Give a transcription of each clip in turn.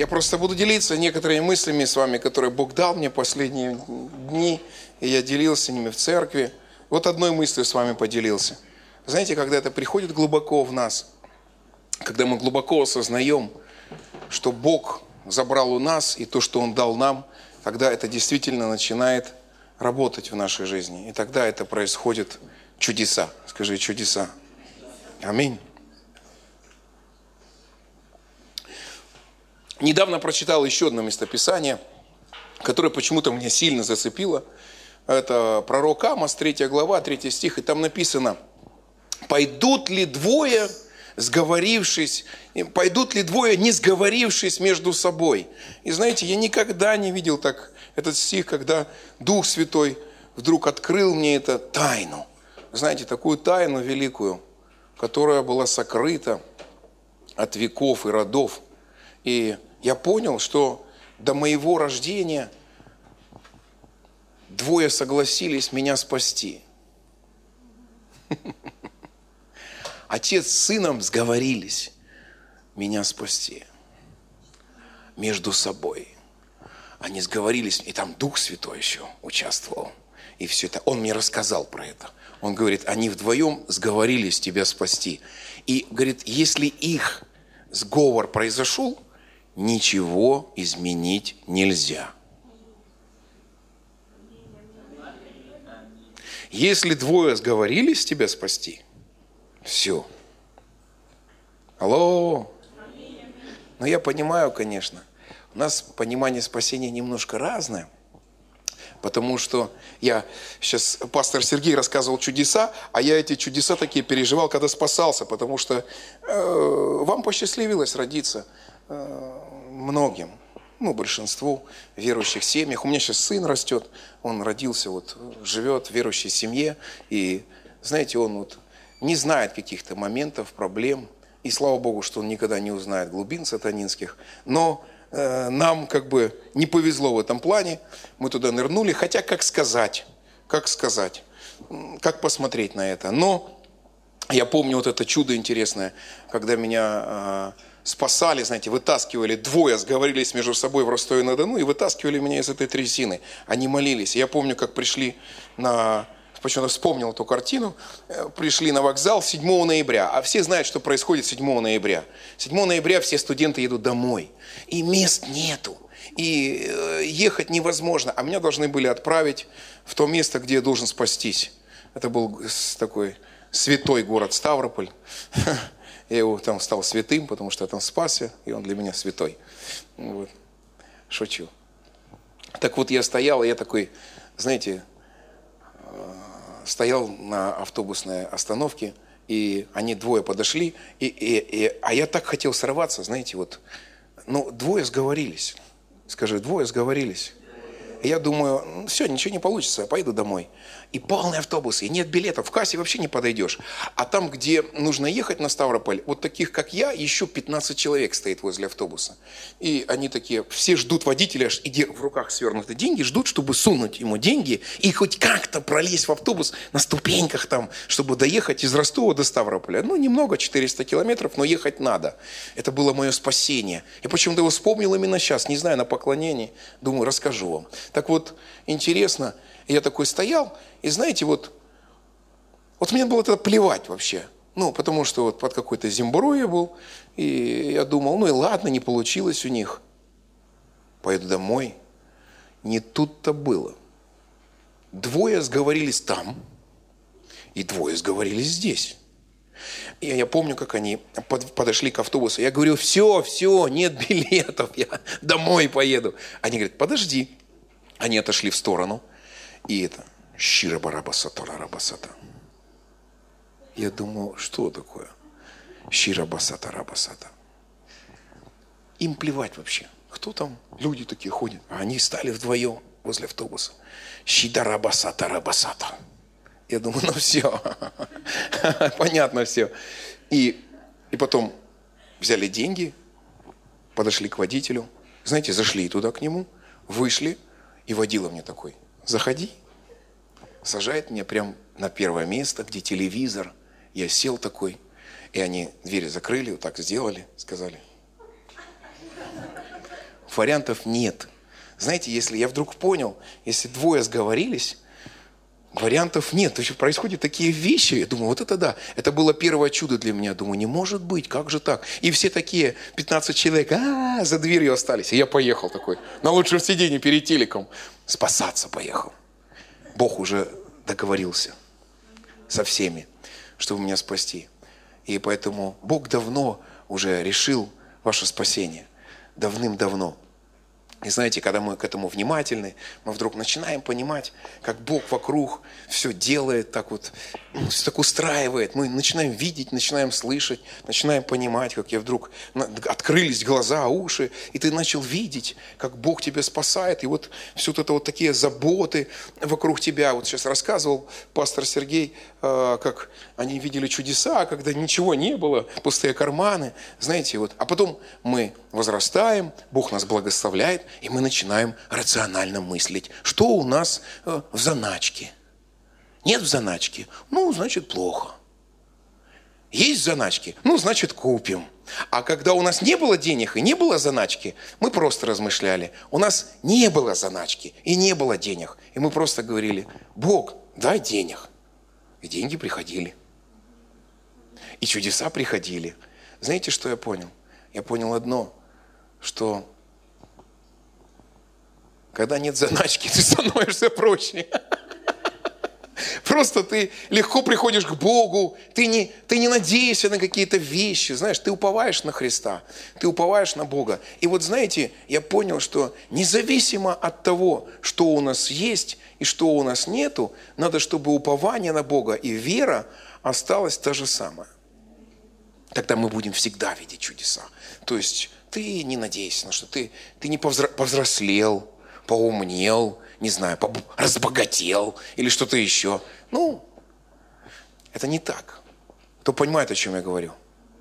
Я просто буду делиться некоторыми мыслями с вами, которые Бог дал мне последние дни, и я делился ними в церкви. Вот одной мыслью с вами поделился. Знаете, когда это приходит глубоко в нас, когда мы глубоко осознаем, что Бог забрал у нас и то, что Он дал нам, тогда это действительно начинает работать в нашей жизни. И тогда это происходит чудеса. Скажи, чудеса. Аминь. Недавно прочитал еще одно местописание, которое почему-то меня сильно зацепило. Это пророк Амос, 3 глава, 3 стих, и там написано: «Пойдут ли двое, сговорившись, пойдут ли двое, не сговорившись между собой?» И знаете, я никогда не видел так этот стих, когда Дух Святой вдруг открыл мне эту тайну. Знаете, такую тайну великую, которая была сокрыта от веков и родов. И я понял, что до моего рождения двое согласились меня спасти. Отец с сыном сговорились меня спасти. Между собой. Они сговорились, и там Дух Святой еще участвовал. И все это, он мне рассказал про это. Он говорит, они вдвоем сговорились тебя спасти. И говорит, если их сговор произошел, ничего изменить нельзя. Если двое сговорились тебя спасти, все. Алло. Но я понимаю, конечно, у нас понимание спасения немножко разное. Потому что я сейчас, пастор Сергей рассказывал чудеса, а я эти чудеса такие переживал, когда спасался. Потому что вам посчастливилось родиться многим, большинству верующих семьях. У меня сейчас сын растет, он родился, живет в верующей семье. И, знаете, он не знает каких-то моментов, проблем. И слава Богу, что он никогда не узнает глубин сатанинских. Но нам не повезло в этом плане. Мы туда нырнули. Хотя, как сказать, как посмотреть на это. Но я помню это чудо интересное, когда меня спасали, знаете, вытаскивали, двое сговорились между собой в Ростове-на-Дону и вытаскивали меня из этой трясины. Они молились. Я помню, как пришли почему-то вспомнил эту картину, пришли на вокзал 7 ноября, а все знают, что происходит 7 ноября. 7 ноября все студенты едут домой, и мест нету, и ехать невозможно, а меня должны были отправить в то место, где я должен спастись. Это был такой святой город Ставрополь. Я его там стал святым, потому что я там спасся, и он для меня святой. Шучу. Так вот, я стоял, и я такой, знаете, стоял на автобусной остановке, и они двое подошли, а я так хотел сорваться, знаете, двое сговорились. Скажи, двое сговорились. И я думаю, все, ничего не получится, я пойду домой. И полный автобус, и нет билетов, в кассе вообще не подойдешь. А там, где нужно ехать на Ставрополь, таких, как я, еще 15 человек стоит возле автобуса. И они такие, все ждут водителя, и в руках свернуты деньги, ждут, чтобы сунуть ему деньги и хоть как-то пролезть в автобус на ступеньках там, чтобы доехать из Ростова до Ставрополя. Немного, 400 километров, но ехать надо. Это было мое спасение. Я почему-то его вспомнил именно сейчас, не знаю, на поклонении. Думаю, расскажу вам. Так интересно, я такой стоял, и знаете, мне было тогда плевать вообще. Потому что под какой-то зембурой я был, и я думал, и ладно, не получилось у них. Поеду домой. Не тут-то было. Двое сговорились там, и двое сговорились здесь. И я помню, как они подошли к автобусу. Я говорю, все, нет билетов, я домой поеду. Они говорят, подожди. Они отошли в сторону, и Щира-барабасата-рабасата. Я думал, что такое? Щира-басата-рабасата. Им плевать вообще. Кто там? Люди такие ходят. А они стали вдвоем возле автобуса. Щида-рабасата-рабасата. Я думаю, все. Понятно все. И потом взяли деньги, подошли к водителю. Знаете, зашли туда к нему, вышли. И водила мне такой, заходи. Сажает меня прям на первое место, где телевизор. Я сел такой, и они двери закрыли, так сделали, сказали. Вариантов нет. Знаете, если я вдруг понял, если двое сговорились, вариантов нет. То есть происходят такие вещи. Я думаю, вот это да. Это было первое чудо для меня. Думаю, не может быть, как же так? И все такие, 15 человек, за дверью остались. И я поехал такой, на лучшем сиденье перед телеком. Спасаться поехал. Бог уже договорился со всеми, чтобы меня спасти. И поэтому Бог давно уже решил ваше спасение. Давным-давно. И знаете, когда мы к этому внимательны, мы вдруг начинаем понимать, как Бог вокруг все делает, так вот, все так устраивает. Мы начинаем видеть, начинаем слышать, начинаем понимать, как вдруг открылись глаза, уши, и ты начал видеть, как Бог тебя спасает. И вот все это вот такие заботы вокруг тебя. Вот сейчас рассказывал пастор Сергей, как они видели чудеса, когда ничего не было, пустые карманы. Знаете, вот. А потом мы возрастаем, Бог нас благословляет, и мы начинаем рационально мыслить. Что у нас в заначке? Нет в заначке? Ну, значит, плохо. Есть в заначке? Ну, значит, купим. А когда у нас не было денег и не было заначки, мы просто размышляли. У нас не было заначки и не было денег. И мы просто говорили, Бог, дай денег. И деньги приходили. И чудеса приходили. Знаете, что я понял? Я понял одно, что когда нет заначки, ты становишься проще. Просто ты легко приходишь к Богу, ты не надеешься на какие-то вещи, знаешь, ты уповаешь на Христа, ты уповаешь на Бога. И вот знаете, я понял, что независимо от того, что у нас есть и что у нас нету, надо, чтобы упование на Бога и вера осталась та же самая. Тогда мы будем всегда видеть чудеса. То есть ты не надейся на что, ты не повзрослел, поумнел, не знаю, разбогател или что-то еще. Ну, это не так. Кто понимает, о чем я говорю?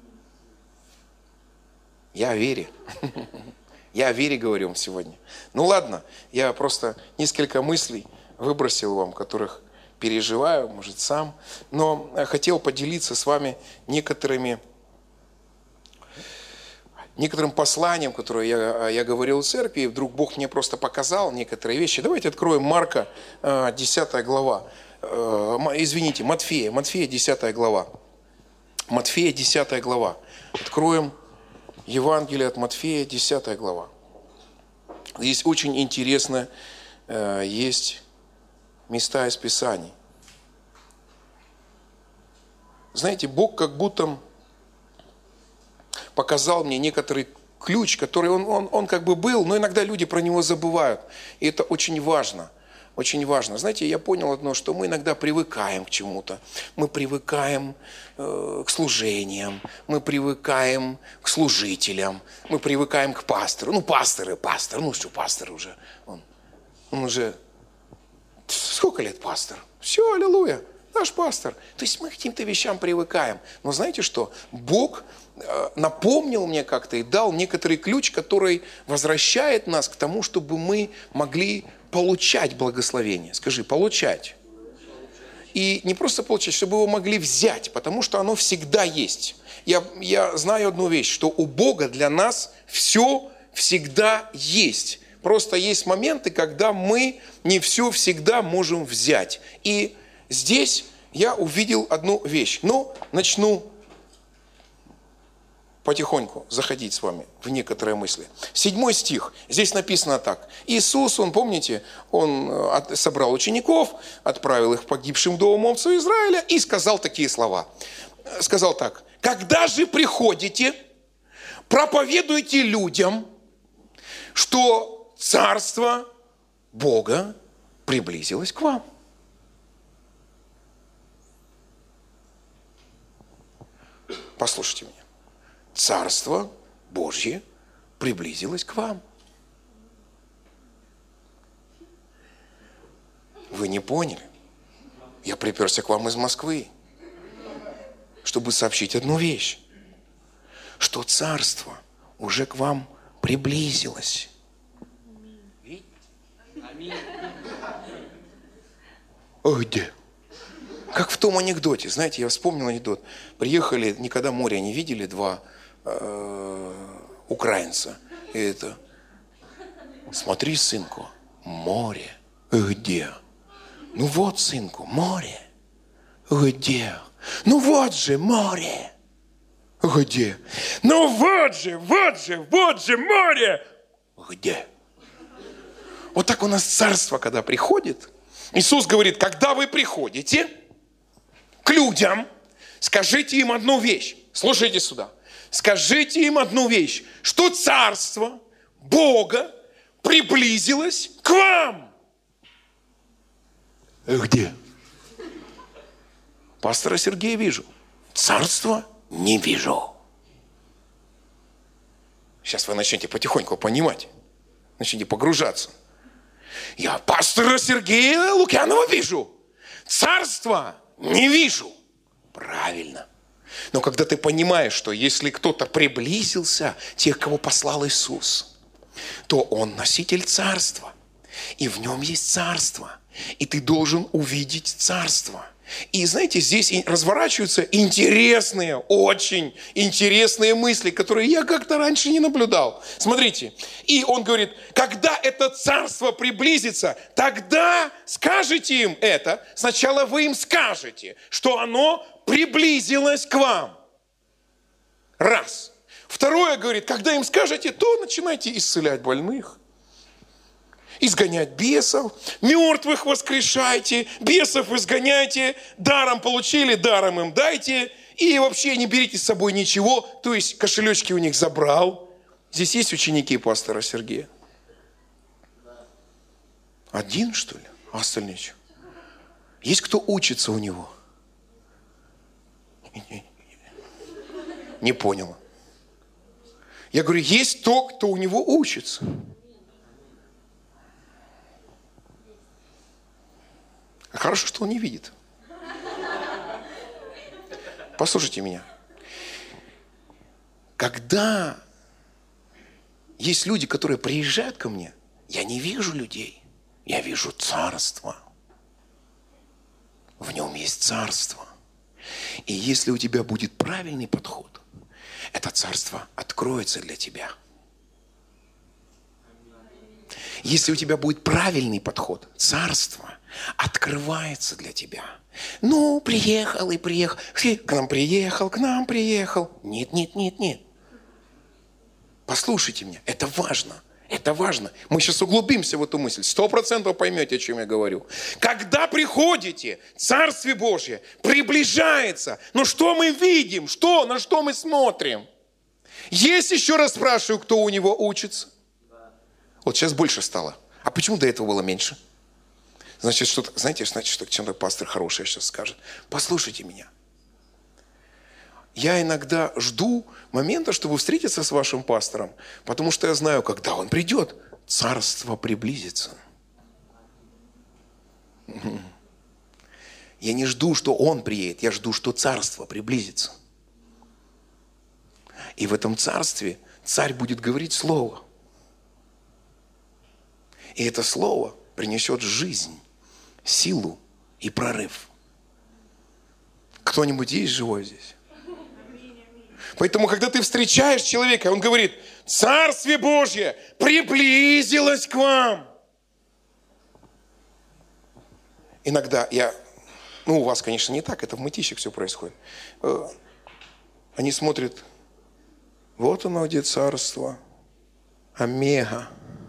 Я о вере. Я о вере говорю вам сегодня. Ну ладно, я просто несколько мыслей выбросил вам, которых переживаю, может, сам. Но хотел поделиться с вами некоторым посланием, которое я говорил в церкви, и вдруг Бог мне просто показал некоторые вещи. Давайте откроем Марка, 10 глава. Извините, Матфея, 10 глава. Матфея, 10 глава. Откроем Евангелие от Матфея, 10 глава. Здесь очень интересно, есть места из Писаний. Знаете, Бог как будто показал мне некоторый ключ, который он как бы был, но иногда люди про него забывают. И это очень важно. Очень важно. Знаете, я понял одно, что мы иногда привыкаем к чему-то. Мы привыкаем к служениям, мы привыкаем к служителям, мы привыкаем к пастору. Ну, пастор, ну что пастор уже? Он уже сколько лет пастор? Все, аллилуйя, наш пастор. То есть мы к каким-то вещам привыкаем. Но знаете что? Бог напомнил мне как-то и дал некоторый ключ, который возвращает нас к тому, чтобы мы могли получать благословение. Скажи, получать. И не просто получать, чтобы его могли взять, потому что оно всегда есть. Я знаю одну вещь, что у Бога для нас все всегда есть. Просто есть моменты, когда мы не все всегда можем взять. И здесь я увидел одну вещь. Но начну потихоньку заходить с вами в некоторые мысли. 7 стих. Здесь написано так. Иисус, помните, он собрал учеников, отправил их к погибшим домам овцу Израиля и сказал такие слова. Сказал так. Когда же приходите, проповедуйте людям, что Царство Бога приблизилось к вам. Послушайте меня. Царство Божье приблизилось к вам. Вы не поняли? Я приперся к вам из Москвы, чтобы сообщить одну вещь, что царство уже к вам приблизилось. Ой, где? Как в том анекдоте. Знаете, я вспомнил анекдот. Приехали, никогда моря не видели, 2 украинца. И это Смотри, сынку, море. Где? Ну вот, сынку, море. Где? Ну вот же море. Где? Ну вот же море. Где? Вот так у нас царство, когда приходит. Иисус говорит, когда вы приходите к людям, скажите им одну вещь. Слушайте сюда. Скажите им одну вещь, что царство Бога приблизилось к вам. Где? Пастора Сергея вижу. Царство не вижу. Сейчас вы начнете потихоньку понимать. Начнете погружаться. Я пастора Сергея Лукьянова вижу. Царства не вижу. Правильно. Но когда ты понимаешь, что если кто-то приблизился, тех, кого послал Иисус, то он носитель царства. И в нем есть царство. И ты должен увидеть царство. И знаете, здесь разворачиваются интересные, очень интересные мысли, которые я как-то раньше не наблюдал. Смотрите, и он говорит, когда это царство приблизится, тогда скажите им это. Сначала вы им скажете, что оно приблизилось к вам. Раз. Второе, говорит, когда им скажете, то начинайте исцелять больных. Изгонять бесов, мертвых воскрешайте, бесов изгоняйте, даром получили, даром им дайте, и вообще не берите с собой ничего, то есть кошелечки у них забрал. Здесь есть ученики пастора Сергея? Один, что ли? А остальные что? Есть кто учится у него? Не поняла. Я говорю, есть тот, кто у него учится. Хорошо, что он не видит. Послушайте меня. Когда есть люди, которые приезжают ко мне, я не вижу людей, я вижу царство. В нем есть царство. И если у тебя будет правильный подход, это царство откроется для тебя. Если у тебя будет правильный подход, царство открывается для тебя. Ну, приехал и приехал. К нам приехал. Нет. Послушайте меня, это важно. Это важно. Мы сейчас углубимся в эту мысль. 100% поймете, о чем я говорю. Когда приходите, Царствие Божье приближается. Но что мы видим? На что мы смотрим? Есть, еще раз спрашиваю, кто у него учится? Вот сейчас больше стало. А почему до этого было меньше? Значит, что-то, знаете, что чем-то пастор хороший сейчас скажет. Послушайте меня. Я иногда жду момента, чтобы встретиться с вашим пастором, потому что я знаю, когда он придет, царство приблизится. Я не жду, что он приедет, я жду, что царство приблизится. И в этом царстве царь будет говорить слово. И это слово принесет жизнь, силу и прорыв. Кто-нибудь есть живой здесь? Поэтому, когда ты встречаешь человека, он говорит, Царствие Божье приблизилось к вам. Иногда у вас, конечно, не так, это в мытищах все происходит. Они смотрят, вот оно где царство, омега.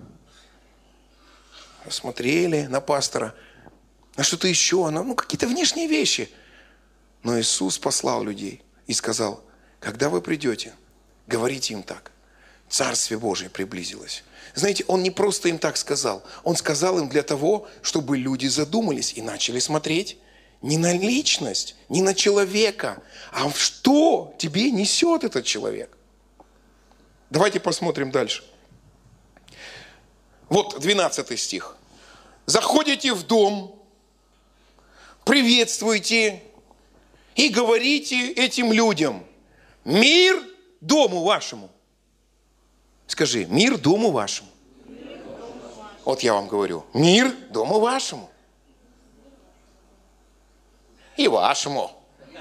Смотрели на пастора, на что-то еще, какие-то внешние вещи. Но Иисус послал людей и сказал, когда вы придете, говорите им так. Царствие Божие приблизилось. Знаете, Он не просто им так сказал. Он сказал им для того, чтобы люди задумались и начали смотреть не на личность, не на человека, а в что тебе несет этот человек. Давайте посмотрим дальше. Вот 12 стих. Заходите в дом, приветствуйте и говорите этим людям, мир дому вашему. Скажи, мир дому вашему. Вот я вам говорю, мир дому вашему. И вашему.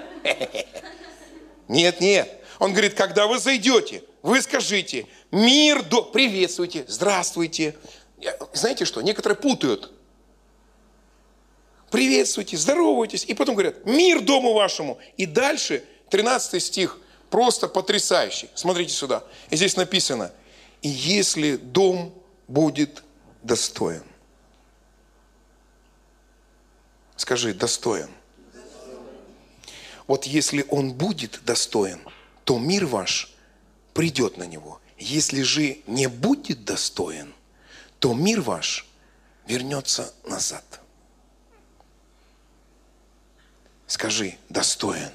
Нет. Он говорит, когда вы зайдете, вы скажите, приветствуйте, здравствуйте, Знаете что? Некоторые путают. Приветствуйте, здоровайтесь. И потом говорят, мир дому вашему. И дальше 13 стих, просто потрясающий. Смотрите сюда. И здесь написано, и если дом будет достоин. Скажи, достоин. Вот если он будет достоин, то мир ваш придет на него. Если же не будет достоин, то мир ваш вернется назад. Скажи, достоин.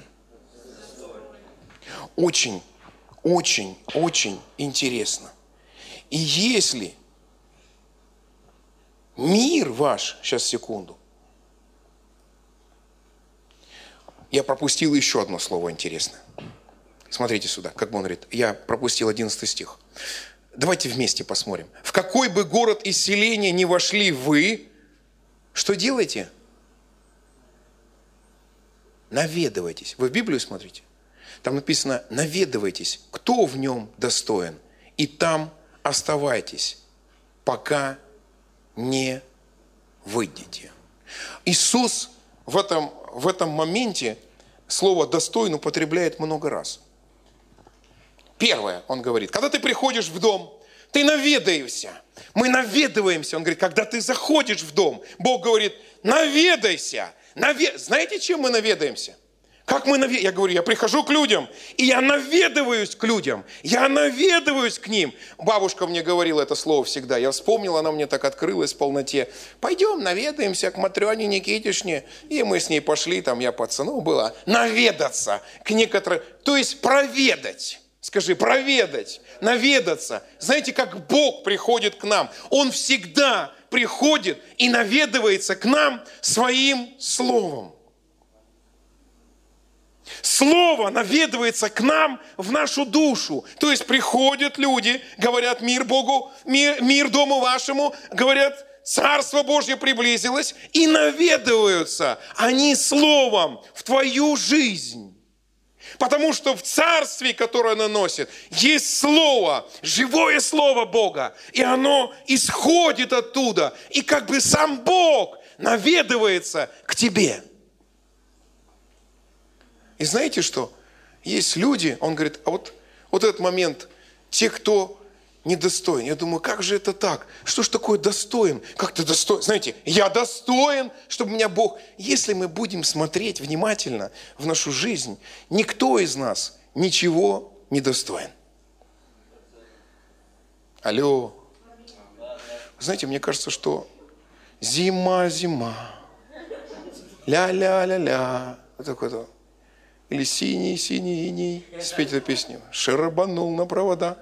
Очень, очень, очень интересно. И если мир ваш, сейчас секунду, я пропустил еще одно слово интересное. Смотрите сюда, как бы он говорит, я пропустил 11 стих. Давайте вместе посмотрим. В какой бы город и селение ни вошли вы, что делаете? Наведывайтесь. Вы в Библию смотрите? Там написано, наведывайтесь, кто в нем достоин, и там оставайтесь, пока не выйдете. Иисус в этом моменте слово «достоин» употребляет много раз. Первое, он говорит, когда ты приходишь в дом, ты наведаешься. Мы наведываемся. Он говорит, когда ты заходишь в дом, Бог говорит, наведайся. Знаете, чем мы наведаемся? Как мы наведаемся? Я говорю, я прихожу к людям, и я наведываюсь к людям. Я наведываюсь к ним. Бабушка мне говорила это слово всегда. Я вспомнил, она мне так открылась в полноте. Пойдем наведаемся к Матрёне Никитишне. И мы с ней пошли, там я пацану была, наведаться к некоторым. То есть проведать. Скажи, проведать, наведаться. Знаете, как Бог приходит к нам? Он всегда приходит и наведывается к нам своим словом. Слово наведывается к нам в нашу душу. То есть приходят люди, говорят мир Богу, мир дому вашему, говорят, Царство Божье приблизилось, и наведываются они словом в твою жизнь. Потому что в царстве, которое оно носит, есть слово, живое слово Бога. И оно исходит оттуда. И как бы сам Бог наведывается к тебе. И знаете что? Есть люди, он говорит, а вот этот момент, те, кто недостоин. Я думаю, как же это так? Что ж такое достоин? Как ты достоин? Знаете, я достоин, чтобы меня Бог... Если мы будем смотреть внимательно в нашу жизнь, никто из нас ничего не достоин. Алло. Знаете, мне кажется, что зима, ля-ля-ля-ля. Вот такое-то. Или синий, синий, иней. Спейте эту песню. Шарабанул на провода.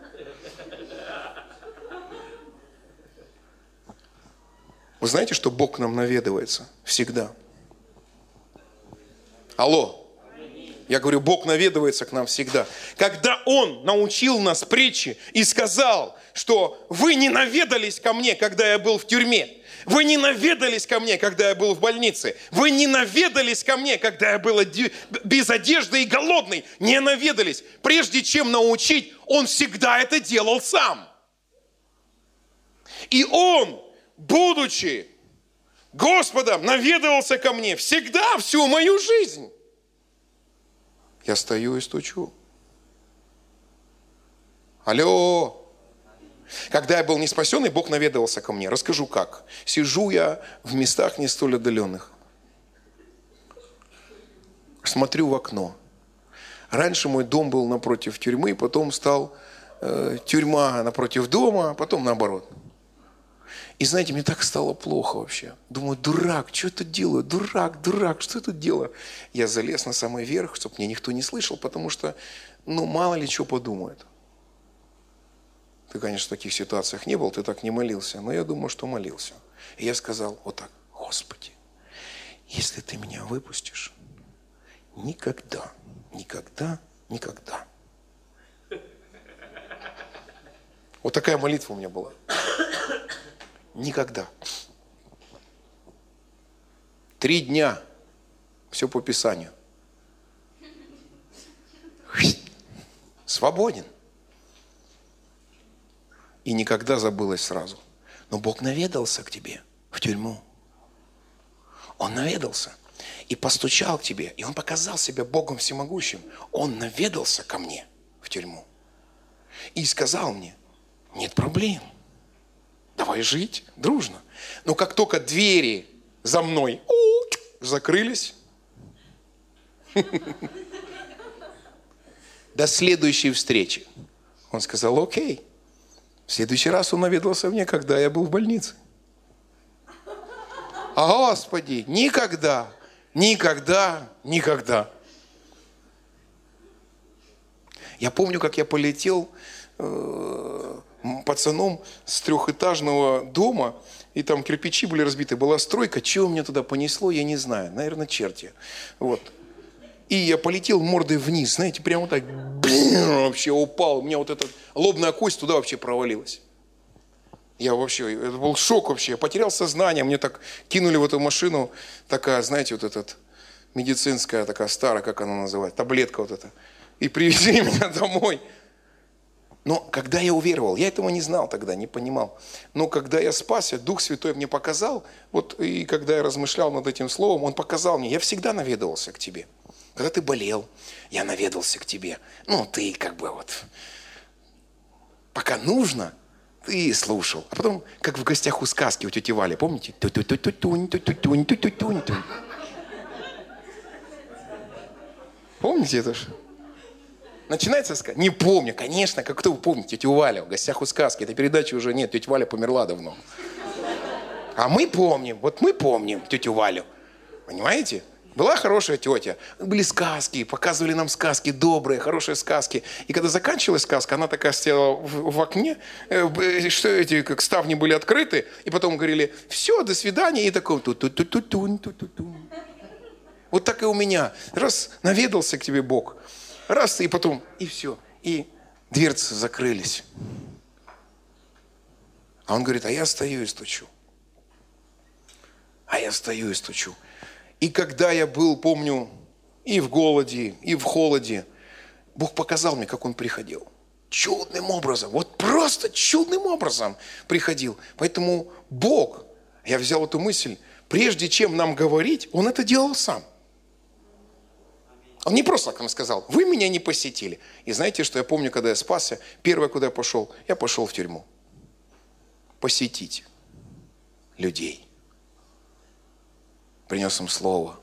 Вы знаете, что Бог к нам наведывается всегда? Алло. Я говорю, Бог наведывается к нам всегда. Когда Он научил нас притче и сказал, что вы не наведались ко мне, когда я был в тюрьме. Вы не наведались ко мне, когда я был в больнице. Вы не наведались ко мне, когда я был без одежды и голодный. Не наведались. Прежде чем научить, Он всегда это делал сам. И Он, будучи Господом, наведывался ко мне всегда, всю мою жизнь. Я стою и стучу. Алло. Когда я был неспасенный, Бог наведывался ко мне. Расскажу как. Сижу я в местах не столь отдаленных. Смотрю в окно. Раньше мой дом был напротив тюрьмы, потом стал тюрьма напротив дома, потом наоборот. И знаете, мне так стало плохо вообще. Думаю, дурак, что я тут делаю? Дурак, что я тут делаю? Я залез на самый верх, чтобы меня никто не слышал, потому что, мало ли что подумают. Ты, конечно, в таких ситуациях не был, ты так не молился, но я думаю, что молился. И я сказал вот так, Господи, если ты меня выпустишь, никогда. Вот такая молитва у меня была. Никогда. 3 дня. Все по Писанию. Свободен. И никогда забылось сразу. Но Бог наведался к тебе в тюрьму. Он наведался и постучал к тебе, и Он показал себя Богом всемогущим. Он наведался ко мне в тюрьму и сказал мне: нет проблем, давай жить дружно. Но как только двери за мной закрылись, до следующей встречи, он сказал: окей. В следующий раз он наведался мне, когда я был в больнице. А Господи, никогда, никогда, никогда. Я помню, как я полетел пацаном с 3-этажного дома, и там кирпичи были разбиты, была стройка. Чего меня туда понесло, я не знаю. Наверное, черти. Вот. И я полетел мордой вниз, знаете, прямо вот так, вообще упал. У меня вот эта лобная кость туда вообще провалилась. Я вообще, это был шок вообще. Я потерял сознание, мне так кинули в эту машину, такая, знаете, вот эта медицинская, такая старая, как она называется, таблетка вот эта. И привезли меня домой. Но когда я уверовал, я этого не знал тогда, не понимал. Но когда я спасся, Дух Святой мне показал, вот и когда я размышлял над этим словом, Он показал мне: я всегда наведывался к тебе. Когда ты болел, я наведался к тебе. Ну, ты как бы вот, пока нужно, ты слушал. А потом, как в гостях у сказки у тети Вали, помните? Помните это же? Начинается сказка? Не помню, конечно, как кто вы помните, тетю Валю в гостях у сказки. Этой передачи уже нет, тетя Валя померла давно. А мы помним, вот мы помним тетю Валю. Понимаете? Была хорошая тетя. Были сказки, показывали нам сказки, добрые, хорошие сказки. И когда заканчивалась сказка, она такая стояла в окне, что эти как ставни были открыты, и потом говорили: все, до свидания, и такой ту-ту-ту-ту-ту-ту-ту. Вот так и у меня. Раз наведался к тебе Бог, раз, и потом, и все. И дверцы закрылись. А он говорит: а я стою и стучу. А я стою и стучу. И когда я был, помню, и в голоде, и в холоде, Бог показал мне, как Он приходил. Чудным образом, вот просто чудным образом приходил. Поэтому Бог, я взял эту мысль, прежде чем нам говорить, Он это делал сам. Он не просто так нам сказал: вы меня не посетили. И знаете, что я помню, когда я спасся, первое, куда я пошел в тюрьму. Посетить людей. Принес им слово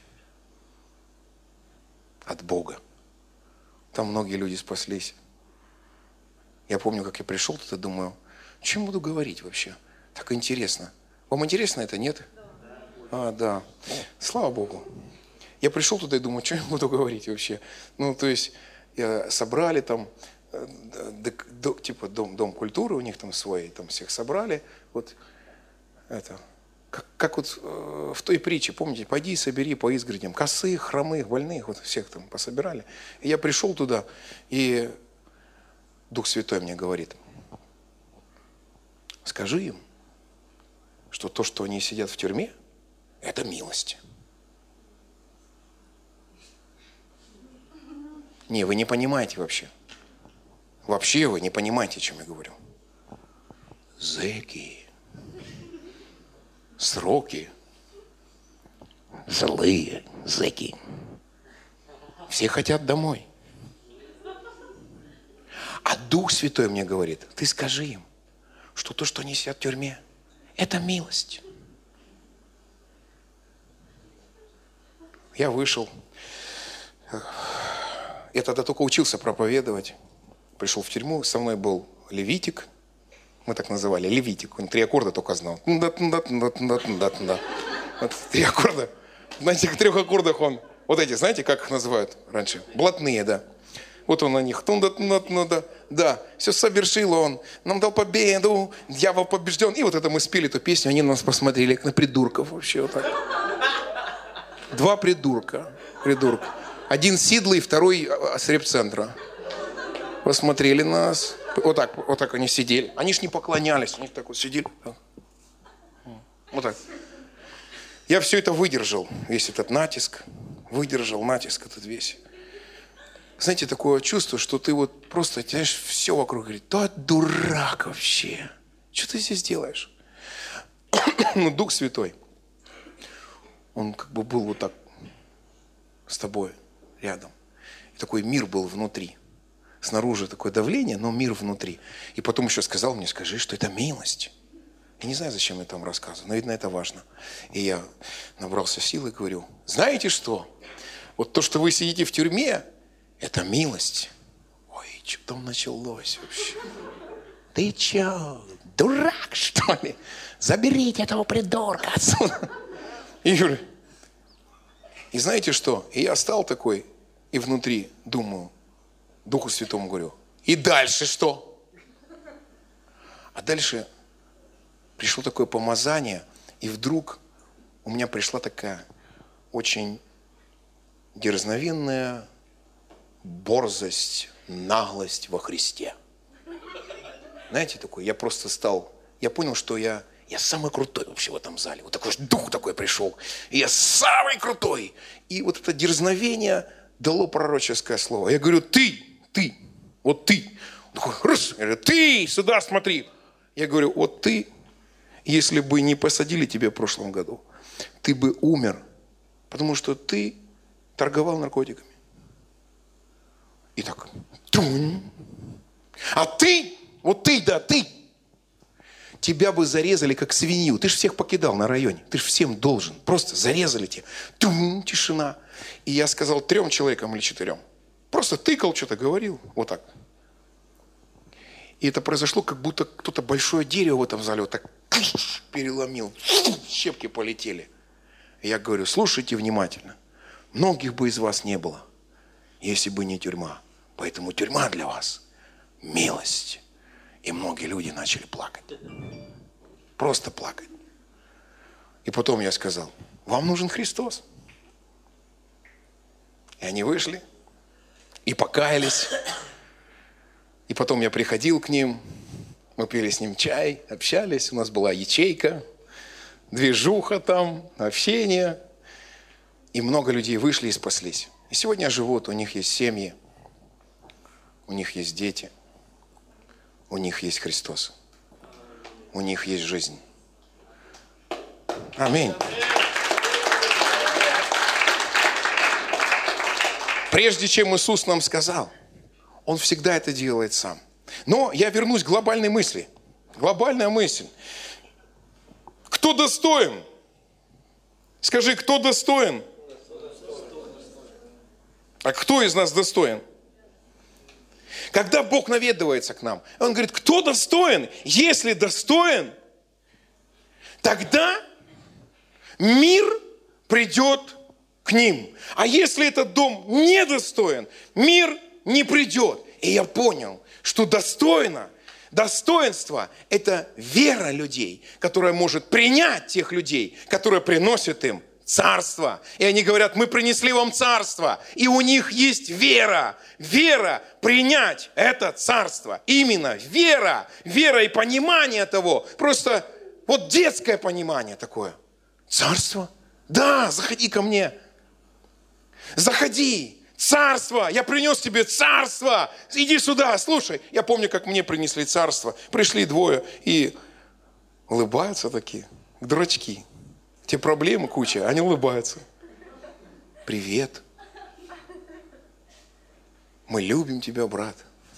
от Бога. Там многие люди спаслись. Я помню, как я пришел туда, думаю: чем буду говорить вообще? Так интересно. Вам интересно это, нет? А, да. Слава Богу. Я пришел туда и думаю: что я буду говорить вообще? Ну, то есть, собрали там, типа дом культуры, у них там свой, там всех собрали. Вот это... Как вот в той притче, помните, пойди и собери по изгородям косых, хромых, больных, вот всех там пособирали. И я пришел туда, и Дух Святой мне говорит: скажи им, что то, что они сидят в тюрьме, это милость. Не, вы не понимаете вообще. Вообще вы не понимаете, о чем я говорю. Зэки. Сроки. Злые зэки. Все хотят домой. А Дух Святой мне говорит: ты скажи им, что то, что они сидят в тюрьме, это милость. Я вышел. Я тогда только учился проповедовать. Пришел в тюрьму, со мной был Левитик. Мы так называли, Левитик. Он 3 аккорда только знал. Вот 3 аккорда. Знаете, в 3 аккордах он... Вот эти, знаете, как их называют раньше? Блатные, да. Вот он на них. Да, все совершил он. Нам дал победу. Дьявол побежден. И вот это мы спели эту песню. Они на нас посмотрели, как на придурков вообще. Вот так. 2 придурка. Один сидлый, второй с репцентра. Посмотрели на нас. Вот так они сидели. Они ж не поклонялись. Они так вот сидели. Вот так. Я все это выдержал. Весь этот натиск. Выдержал натиск этот весь. Знаете, такое чувство, что ты вот просто, знаешь, все вокруг говорит: да дурак вообще. Что ты здесь делаешь? Но Дух Святой, Он как бы был вот так с тобой рядом. И такой мир был внутри. Снаружи такое давление, но мир внутри. И потом еще сказал мне, скажи, что это милость. Я не знаю, зачем я там рассказываю, но, видно, это важно. И я набрался сил и говорю, знаете что? Вот то, что вы сидите в тюрьме, это милость. Ой, что там началось вообще? Ты че, дурак, что ли? Заберите этого придурка отсюда. И знаете что? И я стал такой, и внутри думаю, Духу Святому говорю, и дальше что? А дальше пришло такое помазание, и вдруг у меня пришла такая очень дерзновенная борзость, наглость во Христе. Знаете, такой, я просто стал, я понял, что я самый крутой вообще в этом зале. Вот такой дух такой пришел, и я самый крутой. И вот это дерзновение дало пророческое слово. Я говорю, ты, вот ты. Он такой, раз, я говорю, ты, сюда смотри. Я говорю, вот ты, если бы не посадили тебя в прошлом году, ты бы умер, потому что ты торговал наркотиками. И так, тунь. А ты, вот ты, да, ты, тебя бы зарезали как свинью. Ты же всех покидал на районе. Ты же всем должен. Просто зарезали тебя. Тунь, тишина. И я сказал 3 человекам или 4. Просто тыкал, что-то говорил. Вот так. И это произошло, как будто кто-то большое дерево в этом зале вот так переломил. Щепки полетели. И я говорю, слушайте внимательно. Многих бы из вас не было, если бы не тюрьма. Поэтому тюрьма для вас – милость. И многие люди начали плакать. Просто плакать. И потом я сказал, вам нужен Христос. И они вышли и покаялись. И потом я приходил к ним, мы пили с ним чай, общались. У нас была ячейка, движуха там, общение. И много людей вышли и спаслись. И сегодня живут, у них есть семьи, у них есть дети, у них есть Христос, у них есть жизнь. Аминь. Прежде чем Иисус нам сказал, Он всегда это делает сам. Но я вернусь к глобальной мысли. Глобальная мысль. Кто достоин? Скажи, кто достоин? А кто из нас достоин? Когда Бог наведывается к нам, Он говорит, кто достоин? Если достоин, тогда мир придет к ним. А если этот дом недостоин, мир не придет. И я понял, что достоинство – это вера людей, которая может принять тех людей, которые приносят им царство. И они говорят, мы принесли вам царство. И у них есть вера. Вера принять это царство. Именно вера. Вера и понимание того. Просто вот детское понимание такое. Царство? Да, заходи ко мне. Заходи. Царство. Я принес тебе царство. Иди сюда, слушай. Я помню, как мне принесли царство. Пришли 2 и улыбаются такие. Дурачки. Те проблемы куча, они улыбаются. Привет. Мы любим тебя, брат.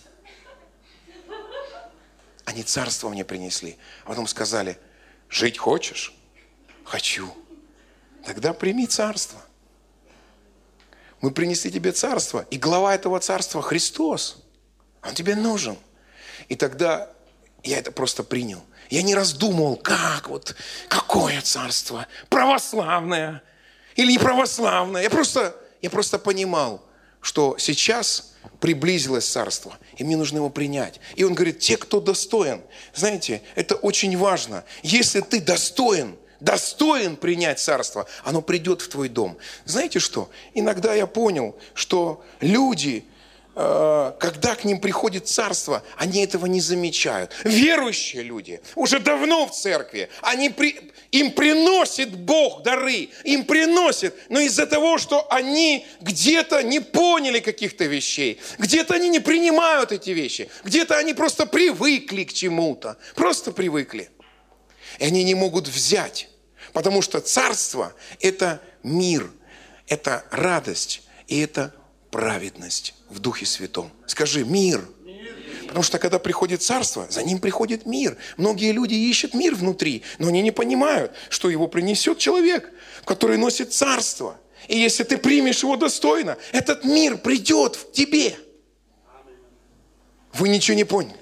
Они царство мне принесли. А потом сказали, жить хочешь? Хочу. Тогда прими царство. Мы принесли тебе царство. И глава этого царства Христос. Он тебе нужен. И тогда я это просто принял. Я не раздумывал, какое царство, православное или не православное. Я просто понимал, что сейчас приблизилось царство, и мне нужно его принять. И он говорит, те, кто достоин. Знаете, это очень важно. Если ты достоин принять царство, оно придет в твой дом. Знаете что? Иногда я понял, что люди, когда к ним приходит царство, они этого не замечают. Верующие люди уже давно в церкви, им приносит Бог дары, им приносит, но из-за того, что они где-то не поняли каких-то вещей, где-то они не принимают эти вещи, где-то они просто привыкли к чему-то, просто привыкли. И они не могут взять. Потому что царство – это мир, это радость и это праведность в Духе Святом. Скажи «мир». Потому что когда приходит царство, за ним приходит мир. Многие люди ищут мир внутри, но они не понимают, что его принесет человек, который носит царство. И если ты примешь его достойно, этот мир придет в тебе. Вы ничего не поняли.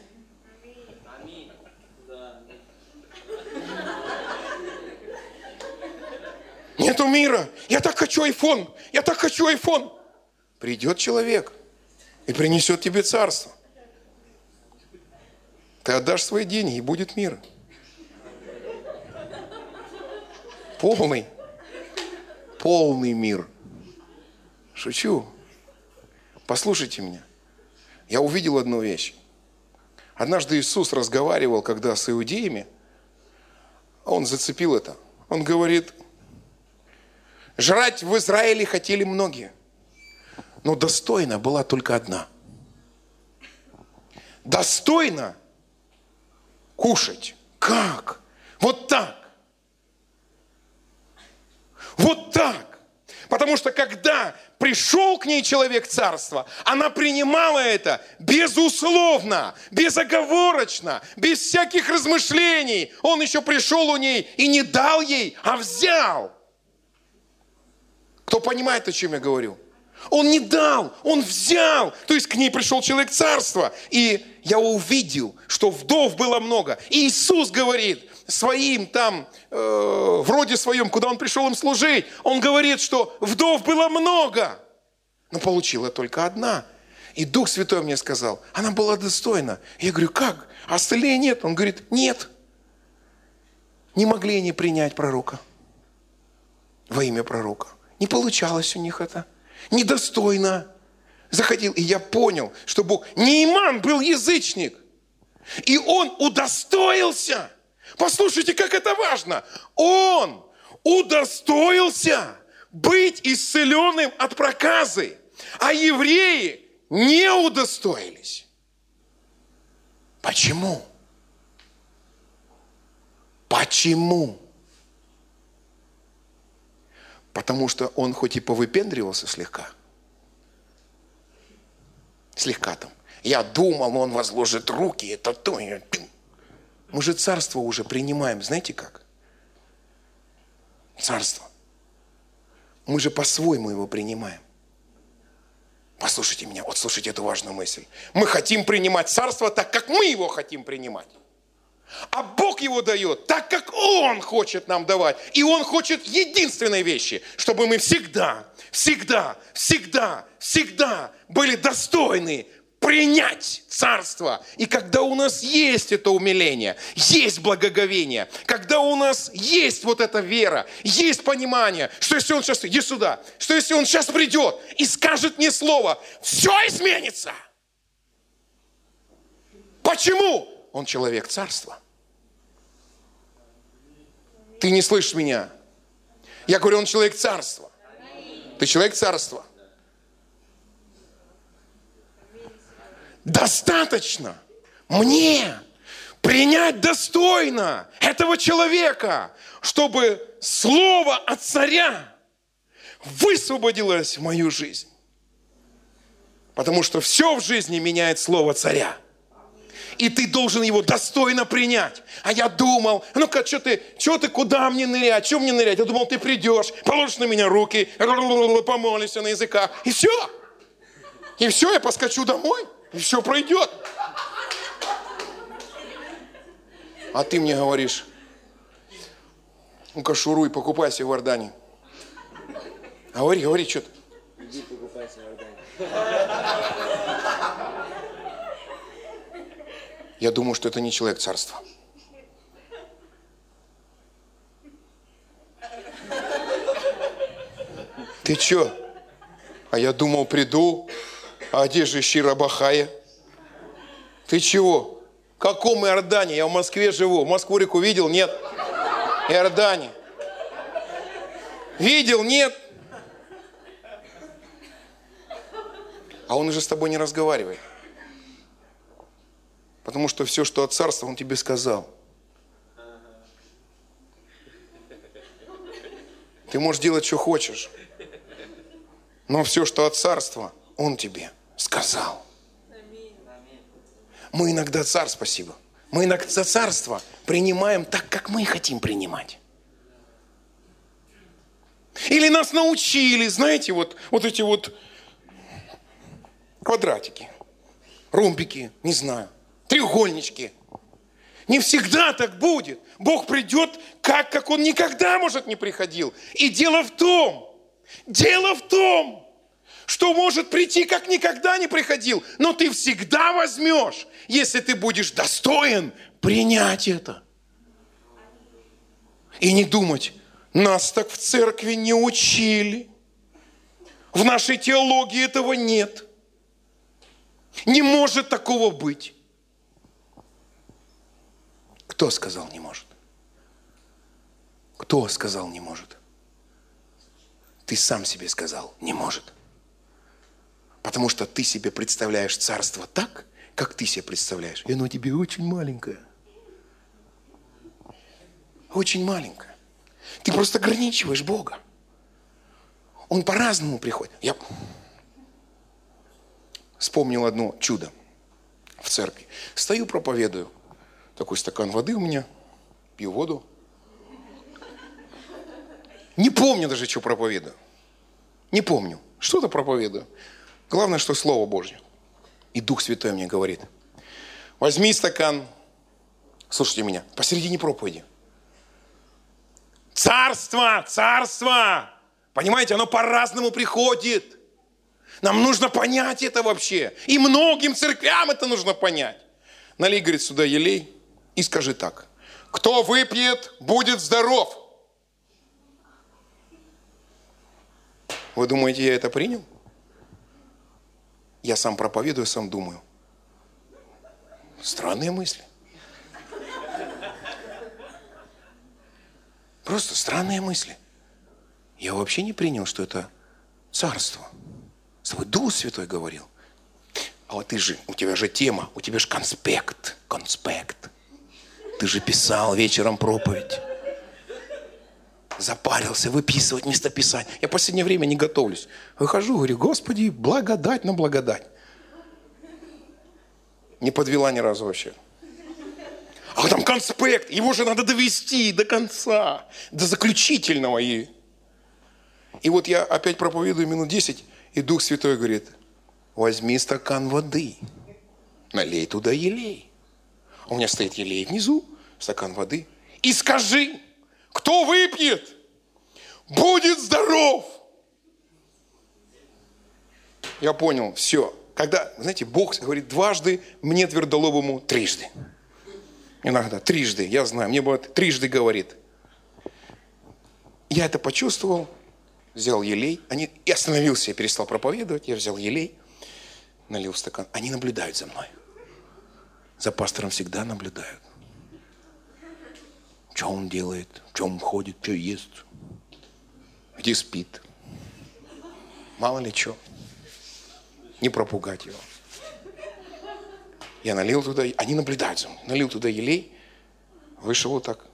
Нету мира. Я так хочу айфон. Я так хочу айфон. Придет человек и принесет тебе царство. Ты отдашь свои деньги, и будет мир. Полный мир. Шучу. Послушайте меня. Я увидел одну вещь. Однажды Иисус разговаривал, когда с иудеями, он зацепил это. Он говорит, жрать в Израиле хотели многие, но достойна была только одна. Достойно кушать. Как? Вот так. Вот так. Потому что когда пришел к ней человек царства, она принимала это безусловно, безоговорочно, без всяких размышлений. Он еще пришел у ней и не дал ей, а взял. Кто понимает, о чем я говорю? Он не дал, он взял. То есть к ней пришел человек царства. И я увидел, что вдов было много. И Иисус говорит своим там, в роде своем, куда он пришел им служить, он говорит, что вдов было много, но получила только одна. И Дух Святой мне сказал, она была достойна. Я говорю, как? А остальные нет? Он говорит, нет. Не могли они принять пророка во имя пророка. Не получалось у них это. Недостойно. Заходил, и я понял, что Бог... Нейман был язычник. И он удостоился. Послушайте, как это важно. Он удостоился быть исцеленным от проказы. А евреи не удостоились. Почему? Почему? Потому что он хоть и повыпендривался слегка там. Я думал, он возложит руки, это то. Мы же царство уже принимаем, знаете как? Царство. Мы же по-своему его принимаем. Послушайте меня, вот слушайте эту важную мысль. Мы хотим принимать царство так, как мы его хотим принимать. А Бог его дает так, как Он хочет нам давать. И Он хочет единственной вещи, чтобы мы всегда были достойны принять царство. И когда у нас есть это умиление, есть благоговение, когда у нас есть вот эта вера, есть понимание, что если Он сейчас, иди сюда, что если Он сейчас придет и скажет мне слово, все изменится. Почему? Он человек царства. Ты не слышишь меня? Я говорю, он человек царства. Ты человек царства. Достаточно мне принять достойно этого человека, чтобы слово от царя высвободилось в мою жизнь. Потому что все в жизни меняет слово царя. И ты должен его достойно принять. А я думал, ну-ка, что ты, куда мне нырять, что мне нырять? Я думал, ты придешь, положишь на меня руки, помолишься на языках, и все. И все, я поскочу домой, и все пройдет. А ты мне говоришь, ну-ка, шуруй, покупайся в Иордании. Говори, что ты. Иди покупайся в Иордании. Я думаю, что это не человек царства. Ты чё? А я думал, приду, а где же Щира Бахая? Ты чего? В каком Иордане? Я в Москве живу. Москву-реку видел? Нет. Иордане. Видел? Нет. А он уже с тобой не разговаривает. Потому что все, что от царства, он тебе сказал. Ты можешь делать, что хочешь. Но все, что от царства, Он тебе сказал. Мы иногда спасибо. Мы иногда царство принимаем так, как мы хотим принимать. Или нас научили, знаете, вот эти вот квадратики, ромбики, не знаю, треугольнички. Не всегда так будет. Бог придет как Он никогда, может, не приходил. И дело в том, что может прийти, как никогда не приходил. Но ты всегда возьмешь, если ты будешь достоин принять это. И не думать, нас так в церкви не учили. В нашей теологии этого нет. Не может такого быть. Кто сказал не может? Кто сказал не может? Ты сам себе сказал не может. Потому что ты себе представляешь царство так, как ты себе представляешь. И оно тебе очень маленькое. Очень маленькое. Ты просто ограничиваешь Бога. Он по-разному приходит. Я вспомнил одно чудо в церкви. Стою, проповедую. Такой стакан воды у меня. Пью воду. Не помню даже, что проповедую. Не помню. Что-то проповедую. Главное, что Слово Божье. И Дух Святой мне говорит. Возьми стакан. Слушайте меня. Посередине проповеди. Царство, царство. Понимаете, оно по-разному приходит. Нам нужно понять это вообще. И многим церквям это нужно понять. Налей, говорит, сюда елей и скажи так. Кто выпьет, будет здоров. Вы думаете, я это принял? Я сам проповедую, сам думаю. Странные мысли. Просто странные мысли. Я вообще не принял, что это царство. С тобой Дух Святой говорил. А вот у тебя же тема, у тебя же конспект. Ты же писал вечером проповедь. Запарился выписывать местописание. Я в последнее время не готовлюсь. Выхожу, говорю, Господи, благодать на благодать. Не подвела ни разу вообще. А там конспект, его же надо довести до конца, до заключительного. И вот я опять проповедую минут 10, и Дух Святой говорит, возьми стакан воды, налей туда елей. У меня стоит елей внизу, стакан воды. И скажи, кто выпьет, будет здоров. Я понял, все. Когда, знаете, Бог говорит дважды, мне твердолобому трижды. Иногда трижды, я знаю, мне бывает трижды говорит. Я это почувствовал, взял елей, и остановился, я перестал проповедовать, я взял елей, налил в стакан. Они наблюдают за мной. За пастором всегда наблюдают. Что он делает, что он ходит, что ест, где спит. Мало ли что. Не пропугать его. Я налил туда, они наблюдают за мной. Налил туда елей, вышел вот так.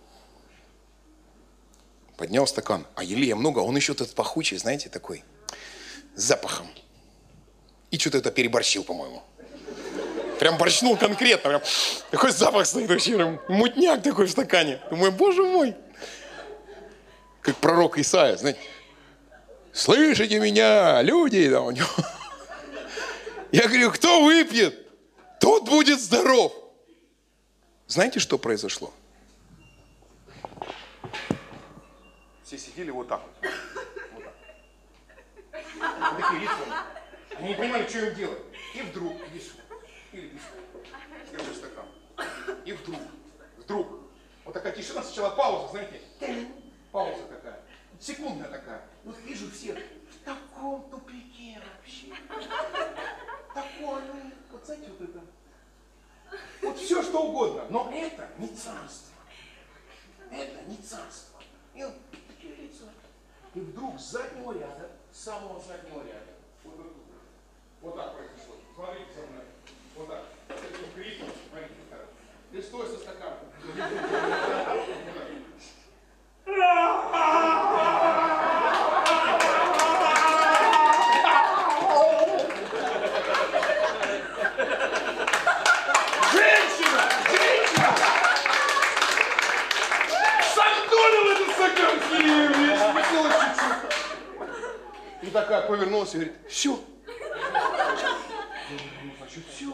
Поднял стакан, а елея много, он еще этот пахучий, знаете, такой, с запахом. И что-то это переборщил, по-моему. Прям борщнул конкретно, прям такой запах стоит вообще, прям мутняк такой в стакане. Думаю, боже мой. Как пророк Исаия, знаете. Слышите меня, люди? Да, у него. Я говорю, кто выпьет, тот будет здоров. Знаете, что произошло? Все сидели вот так вот. Вот так. Вот такие лица. Они не понимали, что им делать. И вдруг, иди сюда. Или иди сюда. Держи стакан. И вдруг. Вот такая тишина, сначала пауза, знаете. Пауза такая. Секундная такая. Вот вижу всех в таком тупике вообще. Такое, вот знаете, вот это. Вот все, что угодно. Но это не царство. Это не царство. И вот такие лица. И вдруг с заднего ряда, с самого заднего ряда, вот так произошло. Смотрите со мной. Вот так. С этим криком. Смотрите, так. Ты стой со стаканом. И такая повернулась и говорит, все. Ну, значит, все.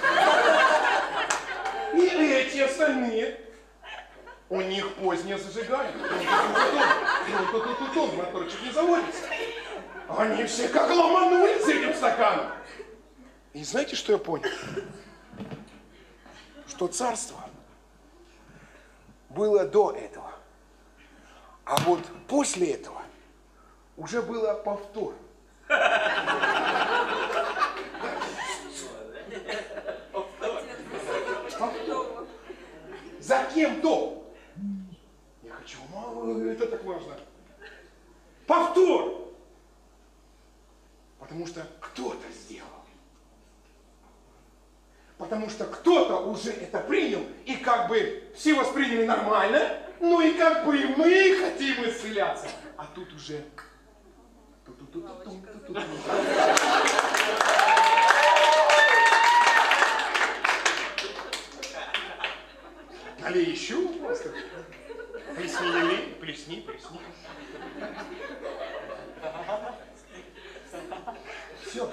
И эти остальные, у них позднее зажигание. Моторчик не заводится. Они все как ломанули с этим стаканом. И знаете, что я понял? Что царство было до этого. А вот после этого уже было повтор. Повтор. За кем-то. Я хочу, это так важно. Повтор. Потому что кто-то сделал. Потому что кто-то уже это принял, и как бы все восприняли нормально, ну и как бы мы хотим исцеляться. А тут уже... Налей еще просто. Плесни, плесни. Все.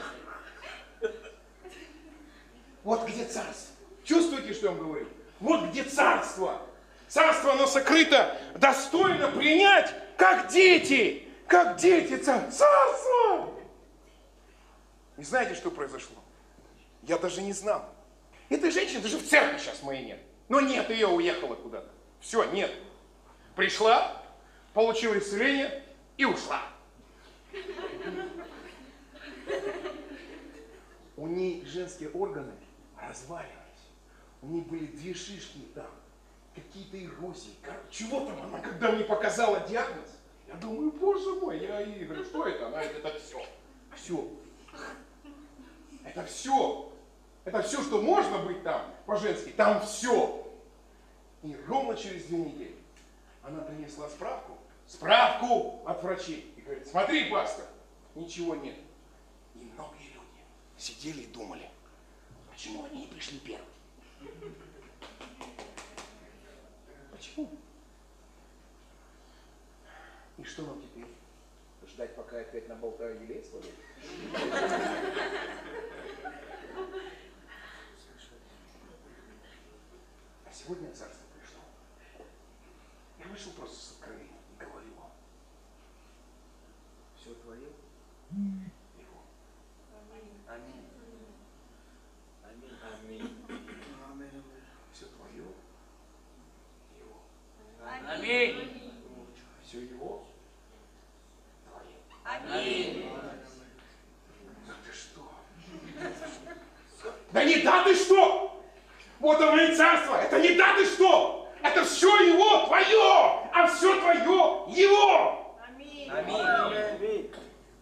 Вот где царство. Чувствуете, что я вам говорю? Вот где царство. Царство, оно сокрыто, достойно принять, как дети. Как дети царство. И знаете, что произошло? Я даже не знал. Этой женщины даже в церкви сейчас моей нет. Но нет, ее уехала куда-то. Все, нет. Пришла, получила исцеление и ушла. У ней женские органы разваливались. У нее были 2 шишки там, какие-то эрозии. Чего там она, когда мне показала диагноз, я думаю, боже мой, я ей говорю, что это? Она говорит, это все. Все. Это все. Это все, что можно быть там по-женски. Там все. И ровно через 2 недели она принесла справку от врачей. И говорит, смотри, пастор, ничего нет. И многие люди сидели и думали, почему они не пришли первыми? Почему? И что нам теперь? Ждать, пока опять наболтаю елей свалит? А сегодня царство пришло. Я вышел просто с откровением и говорю вам. Все твое? Его. Аминь. Аминь. Аминь. Все твое? Его. Аминь. Все его? Твое. Аминь. Да ты что? Да не да ты что? Вот оно и царство. Это не да ты что? Это все его, твое, а все твое его. Аминь. Аминь.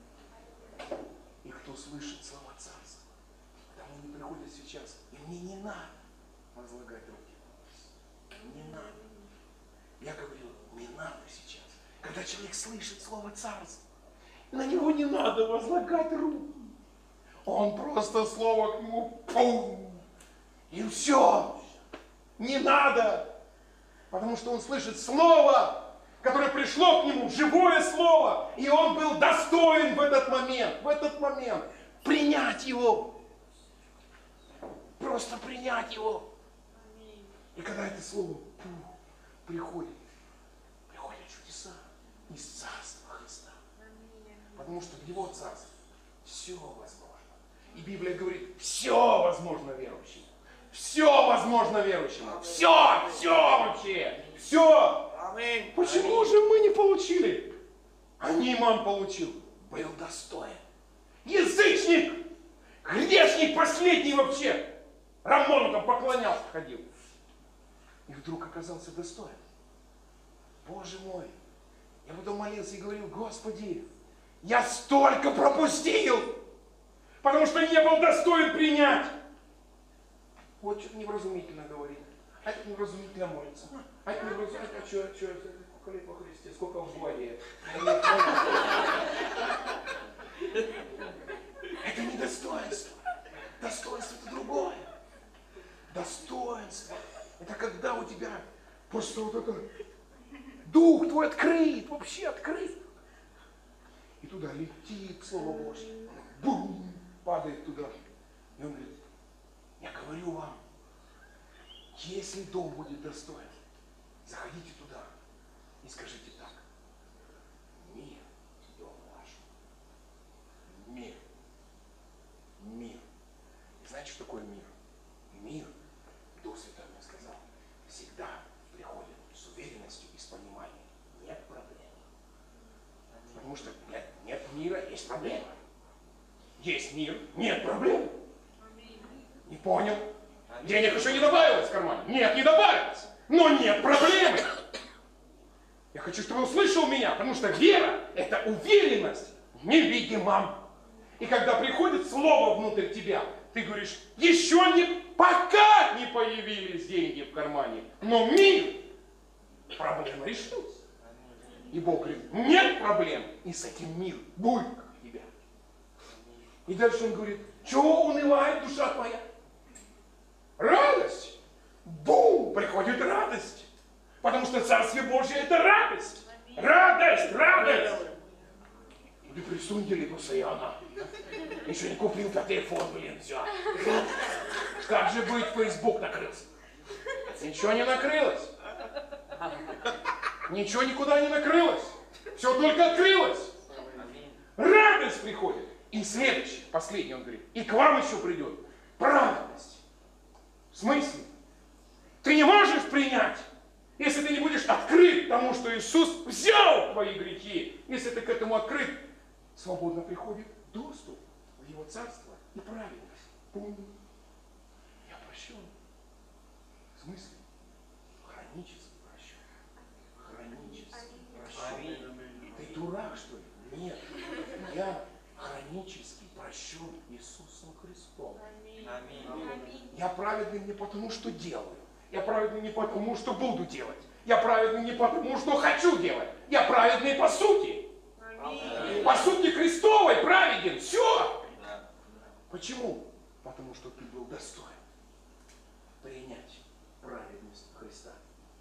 И кто слышит слова царства, тому не приходит сейчас. И мне не надо возлагать руки. Не надо. Я говорю, не надо сейчас. Когда человек слышит слово царства, на него не надо возлагать руки. Он просто слово к нему пум, и все. Не надо. Потому что он слышит слово, которое пришло к нему, живое слово. И он был достоин в этот момент принять его. Просто принять его. И когда это слово приходят чудеса из царства Христа. Потому что в его царстве все возможно. И Библия говорит, все возможно верующим. Все возможно верующему. Все вообще. Все. Аминь. Почему же мы не получили? А Нейман получил. Был достоин. Язычник. Грешник последний вообще. Рамону там поклонялся, ходил. И вдруг оказался достоин. Боже мой. Я потом молился и говорил, Господи, я столько пропустил. Потому что не был достоин принять. Вот что-то невразумительно говорит. А это невразумительно молится. А это невразумительно, а что, сколько лет во Христе, сколько в Боге. Это не достоинство. Достоинство это другое. Достоинство. Это когда у тебя просто вот это дух твой открыт, вообще открыт. И тут туда летит Слово Божье. Бум! Падает туда. И он говорит, я говорю вам, если дом будет достоин, заходите туда и скажите так. Мир, дом наш. Мир. Мир. И знаете, что такое мир? Мир, Дух Святой мне сказал, всегда приходит с уверенностью и с пониманием. Нет проблем. Потому что нет мира, есть проблема. Есть мир, нет проблем. Не понял? Денег еще не добавилось в кармане? Нет, не добавилось. Но нет проблемы. Я хочу, чтобы вы услышал меня, потому что вера – это уверенность в невидимом. И когда приходит слово внутрь тебя, ты говоришь, еще не, пока не появились деньги в кармане, но мир, проблема решилась. И Бог говорит, нет проблем, и с этим мир будет у тебя. И дальше он говорит, чего унывает душа твоя? Радость. Бум, приходит радость. Потому что Царствие Божье – это радость. Радость, радость. Вы присуньте постоянно. Еще не купил телефон, блин, все. Как же быть, Facebook накрылся? Ничего не накрылось. Ничего никуда не накрылось. Все только открылось. Радость приходит. И следующий, последний, он говорит, и к вам еще придет праведность. В смысле? Ты не можешь принять, если ты не будешь открыт тому, что Иисус взял твои грехи. Если ты к этому открыт, свободно приходит доступ в Его Царство и праведность. Помни, я прощен. В смысле? Хронически прощен. Хронически прощен. Ты дурак, что ли? Нет. Я хронически прощен Иисусом Христом. Я праведный не потому, что делаю. Я праведный не потому, что буду делать. Я праведный не потому, что хочу делать. Я праведный по сути. По сути Христовой праведен. Все. Почему? Потому что ты был достоин принять праведность Христа.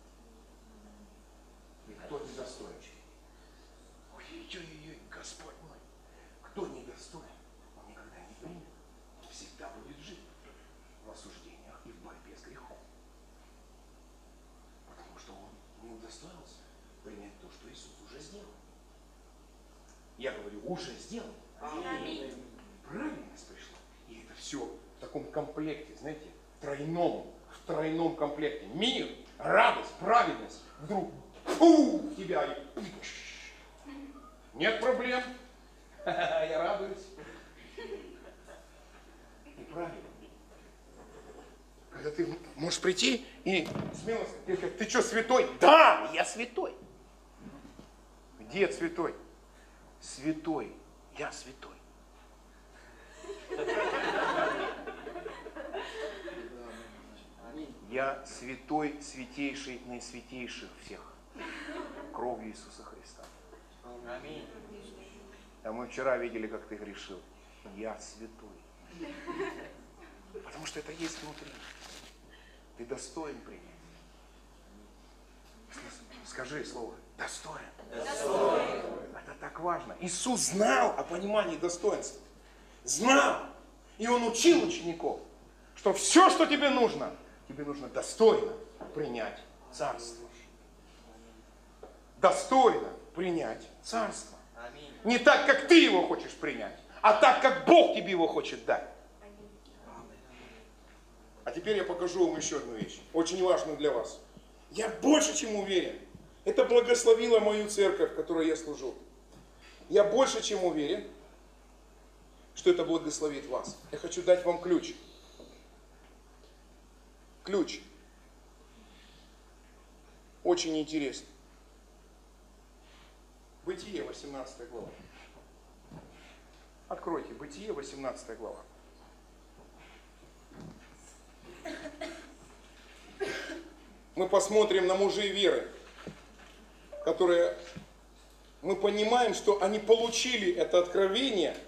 И кто не достоин? Ой-ой-ой, Господь мой. Кто не достоин, он никогда не примет. Всегда будет жить в осуждениях и в борьбе с грехом. Потому что он не удостоился принять то, что Иисус уже сделал. Я говорю, уже сделал. Аминь. Правильность пришла. И это все в таком комплекте, знаете, в тройном комплекте. Мир, радость, праведность. Вдруг фу, тебя и нет проблем. Я радуюсь. И правильно. Когда ты можешь прийти и смело сказать, ты что, святой? Да, я святой. Где святой? Святой. Я святой. Я святой, святейший, наисвятейших всех. Кровью Иисуса Христа. Аминь. А мы вчера видели, как ты грешил. Я святой. Потому что это есть внутри. Ты достоин принять. Скажи слово. Достоин. Достоин. Это так важно. Иисус знал о понимании достоинства. Знал. И Он учил учеников, что все, что тебе нужно достойно принять Царство. Достойно принять Царство. Не так, как ты его хочешь принять, а так, как Бог тебе его хочет дать. А теперь я покажу вам еще одну вещь, очень важную для вас. Я больше чем уверен, это благословило мою церковь, в которой я служу. Я больше чем уверен, что это благословит вас. Я хочу дать вам ключ. Ключ. Очень интересно. Бытие, 18 глава. Откройте, Бытие, 18 глава. Мы посмотрим на мужей веры, которые, мы понимаем, что они получили это откровение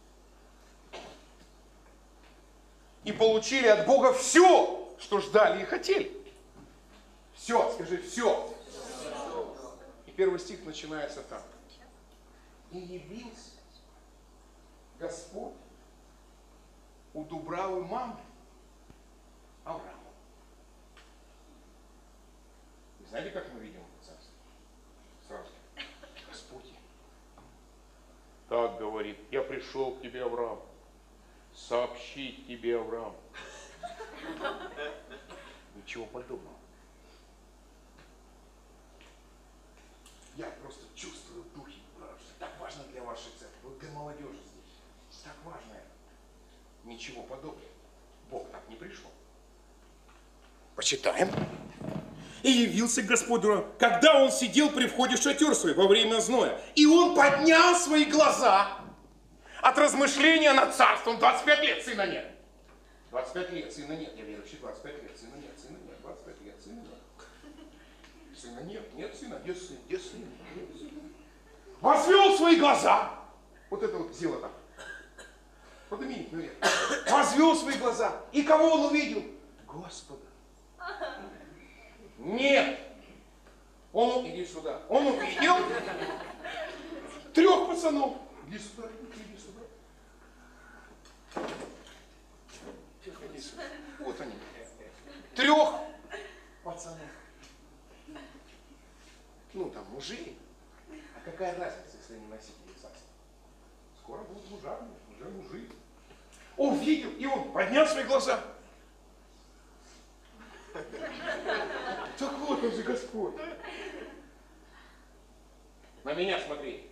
и получили от Бога все, что ждали и хотели. Все, скажи, все. И первый стих начинается так. И явился Господь у Дубравы мамы Авраама. Вы знаете, как мы видим это царство? Сразу. Господь. Так говорит, я пришел к тебе, Авраам, сообщить тебе, Авраам. Ничего подобного. Я просто чувствую в духе, что так важно для вашей церкви, вот для молодежи здесь. Так важно это. Ничего подобного. Бог так не пришел. Почитаем. И явился Господь, когда он сидел при входе в шатер свой во время зноя. И он поднял свои глаза от размышления над царством. 25 лет сына нет. 25 лет сына нет. Я верующий, 25 лет сына нет. Сына нет. 25 лет сына нет. Сына нет. Нет сына. Где сын? Где сын? Нет сына. Возвел свои глаза. Вот это вот сделано так. Поднимите наверх. Возвел свои глаза. И кого он увидел? Господа. Нет. Он, иди сюда. Он увидел 3 пацанов. Иди сюда, иди сюда. Иди сюда. Вот они. 3 пацанов. Ну там мужи. А какая разница, если они носители царства? Скоро будут мужами, уже мужи. Он видел, и он поднял свои глаза. Так вот он же Господь. На меня смотри.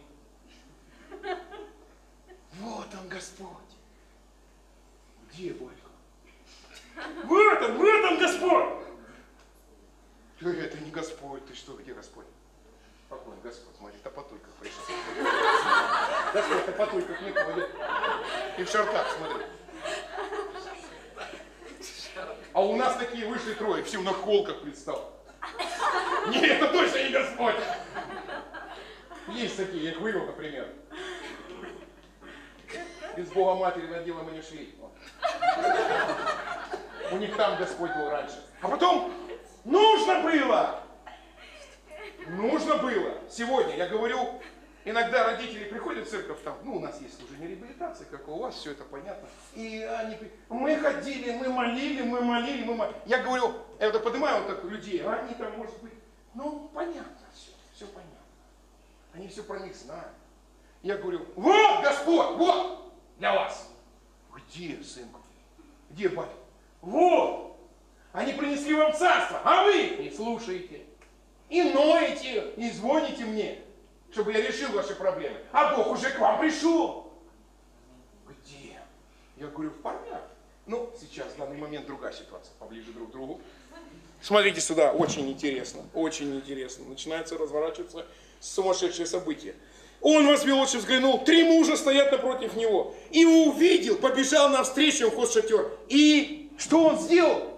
Вот он Господь. Где батька? Вот он Господь. Это не Господь, ты что, где Господь? Какой он Господь? Смотри, топотой как пришел. Господь топотой как не ходит. И в шортах, смотри. А у нас такие вышли 3, все на холках предстал. Нет, это точно не Господь. Есть такие, я их вывел, например. Из Бога Матери на дело мы не шли. У них там Господь был раньше. А потом нужно было. Сегодня, я говорю, иногда родители приходят в церковь, там, ну, у нас есть уже не реабилитация, как у вас, все это понятно. И они, мы ходили, мы молили. Я говорю, я это поднимаю вот так людей, а они там, может быть, ну, понятно все понятно. Они все про них знают. Я говорю, вот Господь, вот для вас. Где, сынку? Где, батя? Вот! Они принесли вам царство, а вы не слушаете. И ноете, и звоните мне, чтобы я решил ваши проблемы. А Бог уже к вам пришел. Где? Я говорю, в порядке. Ну, сейчас, в данный момент другая ситуация. Поближе друг к другу. Смотрите сюда, очень интересно, очень интересно. Начинается разворачиваться сумасшедшее событие. Он возвел очи, взглянул, 3 мужа стоят напротив него. И увидел, побежал навстречу, вход в шатер. И что он сделал?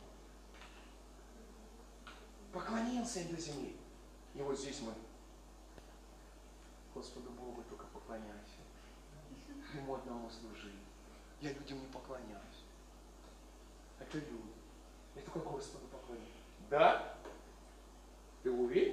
Поклонился им до земли. И вот здесь мы. Господу Богу только поклоняйся. Ему одному служи. Я людям не поклоняюсь. Это люди. Я только Господу поклоняюсь. Да? Ты уверен?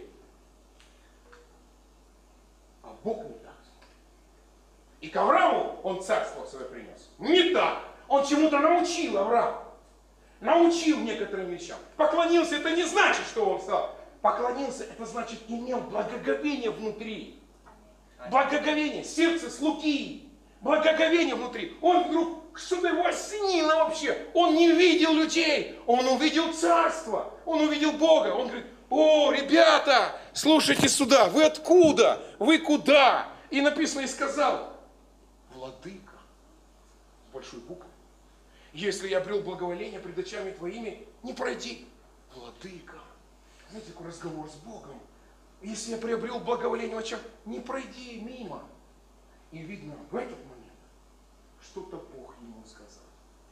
А Бог не так. И к Аврааму он царство свое принес. Не так. Он чему-то научил Авраама. Научил некоторым вещам. Поклонился, это не значит, что он стал. Поклонился, это значит, имел благоговение внутри. Благоговение, сердце слуги. Благоговение внутри. Он вдруг, что-то его осенило вообще. Он не видел людей, он увидел царство. Он увидел Бога. Он говорит, о, ребята, слушайте сюда, вы откуда? Вы куда? И написано, и сказал, владыка, с большой буквы. Если я обрел благоволение пред очами твоими, не пройди. Владыка. Знаете, такой разговор с Богом. Если я приобрел благоволение в очах, не пройди мимо. И видно, в этот момент что-то Бог ему сказал.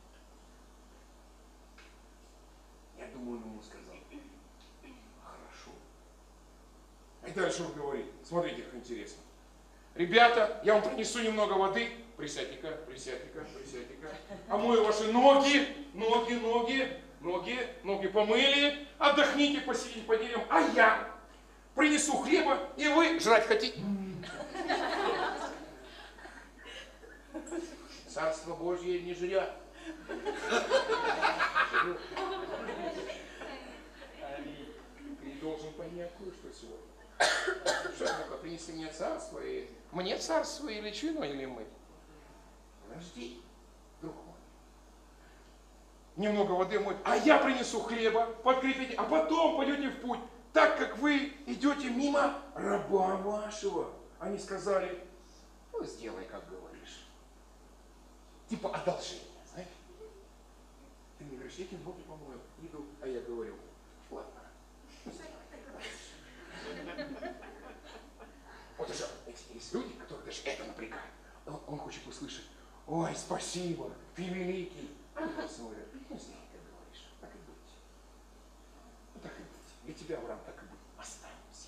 Я думаю, он ему сказал, хорошо. И дальше он говорит, смотрите, как интересно. Ребята, я вам принесу немного воды. Присядьте-ка, присядьте-ка, присядьте-ка. Омою ваши ноги помыли. Отдохните, посидите по деревьям. А я принесу хлеба, и вы жрать хотите. Царство Божье не жрет. Ты должен понять кое-что сегодня. Что, ну-ка, принеси мне царство, и мне царство или чину, или мы? Подожди, друг мой. Немного воды мой, а я принесу хлеба, подкрепите, а потом пойдете в путь, так как вы идете мимо раба вашего. Они сказали, ну сделай, как говоришь. Типа одолжение, знаешь? Ты мне говоришь, я тебе ноги помою, иду, а я говорю, ладно, ну сделай, как говоришь. Вот уже есть люди, которые даже это напрягают. Он хочет услышать, ой, спасибо, ты великий. А он просто говорит, ну сделай, как говоришь, так и быть. Ну так и быть. Для тебя, Авраам, так и быть. Останемся.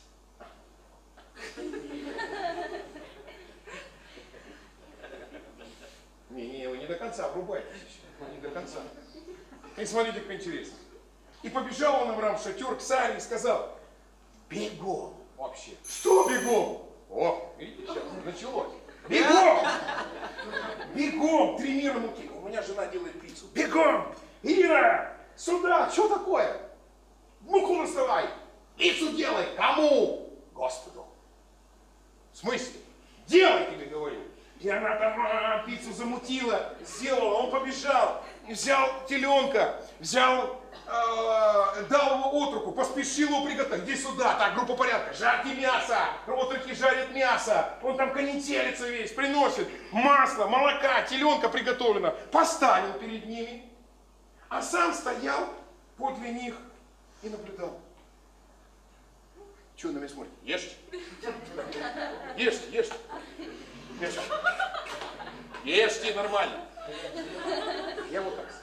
Не, вы не до конца врубайтесь еще. Вы не до конца. И смотрите, как интересно. И побежал он, Авраам, в шатер к Саре и сказал, бегом вообще. Что бегом? О, видите, сейчас началось. Бегом! Бегом! 3 мира муки. У меня жена делает пиццу. Бегом! Ира! Сюда! Что такое? Муку доставай! Пиццу делай! Кому? Господу. В смысле? Делай, тебе говорю. И она там пиццу замутила, сделала, он побежал, взял теленка, взял, дал его от руку, поспешил его приготовить. Иди сюда, так, группа порядка, жарьте мясо, работники жарят мясо, он там конетелится весь, приносит масло, молока, теленка приготовлено, поставил перед ними, а сам стоял подле них и наблюдал. Чего на меня смотрите? Ешьте. Ешьте, ешьте. Ешьте. Ешьте нормально. Я вот так.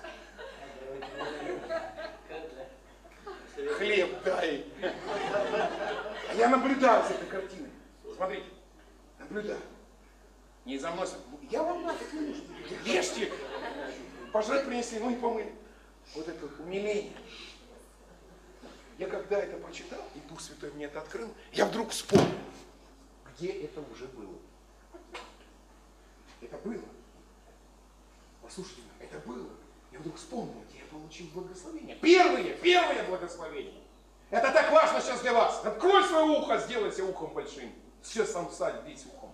Хлеб дай. Я наблюдаю за этой картиной. Смотрите. Наблюдаю. Не за мной. Я вам нафиг не нужен. Ешьте. Пожрать принесли, ну и помыли. Вот это вот умиление. Я когда это прочитал, и Дух Святой мне это открыл, я вдруг вспомнил, где это уже было. Это было. Послушайте, это было. Я вдруг вспомнил, где я получил благословение. Первое благословение. Это так важно сейчас для вас. Открой свое ухо, сделайся ухом большим. Сейчас сам встать весь ухом.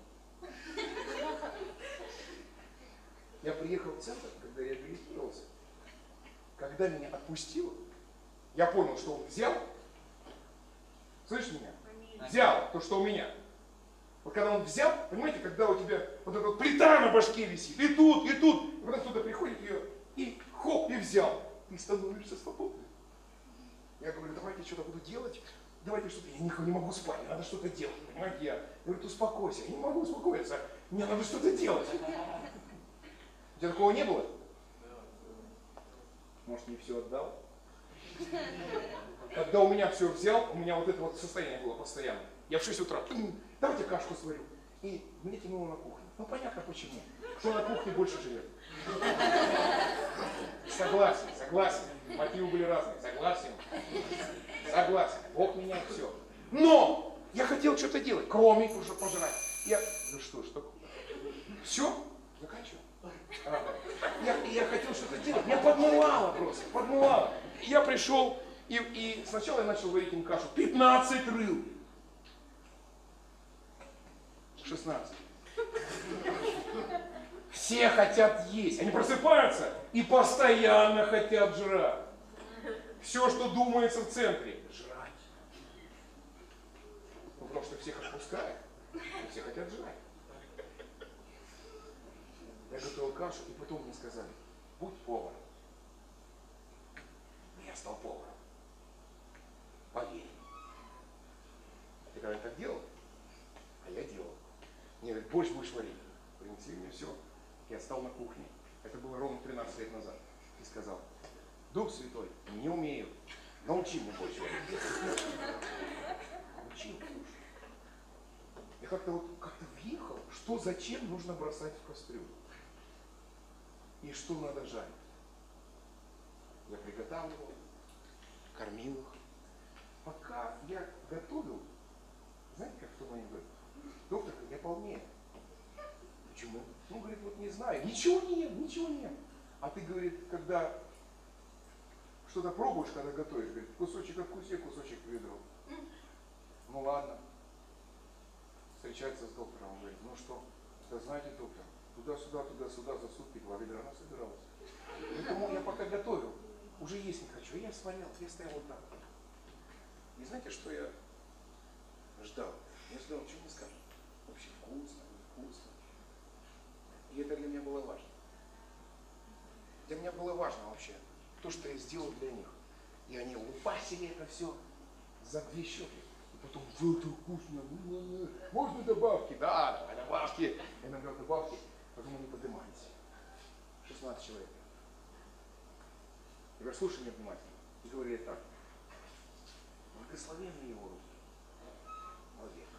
Я приехал в центр, когда я реабилитировался. Когда меня отпустило, я понял, что он взял. Слышишь меня? Взял то, что у меня. Вот когда он взял, понимаете, когда у тебя вот эта вот плита на башке висит, и тут, и потом кто-то приходит ее, и хоп, и взял. Ты становишься свободным. Я говорю, давайте что-то буду делать, давайте что-то, я не могу спать, мне надо что-то делать, понимаете, я говорю, успокойся, я не могу успокоиться, мне надо что-то делать. У тебя такого не было? Может, не все отдал? Когда у меня все взял, у меня вот это вот состояние было постоянно. Я в 6 утра, давайте кашку сварю. И меня тянуло на кухню. Ну понятно почему. Кто на кухне больше живет. Согласен. Мотивы были разные. Согласен. Бог меняет все. Но я хотел что-то делать, кроме уже пожрать. Ну что ж такое? Все? Заканчиваю. Я хотел что-то делать. Меня подмывало просто. Подмывало. Я пришел, и сначала я начал варить им кашу. 15 рыл. 16. Все хотят есть. Они просыпаются и постоянно хотят жрать. Все, что думается в центре. Жрать. Ну, потому что всех отпускает. И все хотят жрать. Я готовил кашу, и потом мне сказали, будь поваром. Я стал поваром. Поверь. Ты когда так делал? А я делал. Мне говорят, борщ будешь варить. Принесли мне все. Я стал на кухне. Это было ровно 13 лет назад. И сказал, Дух Святой, не умею. Научи меня борщ варить. Научи. Я как-то въехал, что зачем нужно бросать в кастрюлю. И что надо жарить. Я приготавливал, кормил их. Пока я готовил, знаете, как в том анекдоте? Доктор, я полнее. Почему? Ну, говорит, вот не знаю, ничего не ем, ничего не ем. А ты, говорит, когда что-то пробуешь, когда готовишь, говорит, кусочек откуси, кусочек к ведру. Ну ладно. Встречается с доктором, он говорит, ну что, да знаете, доктор, туда-сюда за сутки 2 ведра насобиралось. Поэтому я пока готовил, уже есть не хочу. Я смотрел, я стоял вот так. И знаете, что я ждал? Я ждал, что мне скажут. Вообще вкусно, невкусно. И это для меня было важно. Для меня было важно вообще то, что я сделал для них. И они лупасили это все за 2 щеки. И потом, это вкусно, можно добавки? Да, давай добавки. Я набрал добавки, потом они поднимались. 16 человек. Я говорю, слушай меня внимательно. И говорили так. Благословенны его руки. Вовек.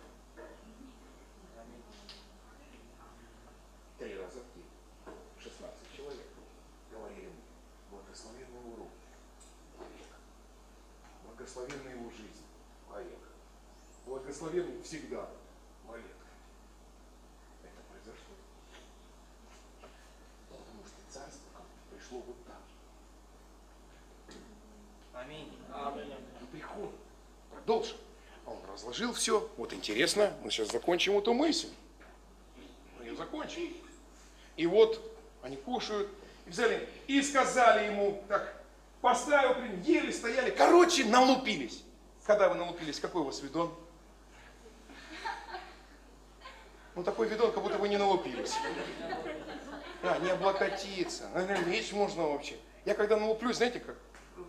3 раза в день. 16 человек. Говорили мне, благословенны его руки. Вовек. Благословенна его жизнь. Вовек. Благословенный всегда. Вовек. Это произошло. Потому что царство пришло вот так. Аминь. И приходит. Продолжим. Он разложил все. Вот интересно, мы сейчас закончим эту мысль. Мы ее закончим. И вот они кушают. И взяли, и сказали ему, так, поставил, ели, стояли. Короче, налупились. Когда вы налупились, какой у вас видон? Ну такой видон, как будто вы не налупились. А, не облокотиться. Наверное, лечь можно вообще. Я когда налуплюсь, знаете как?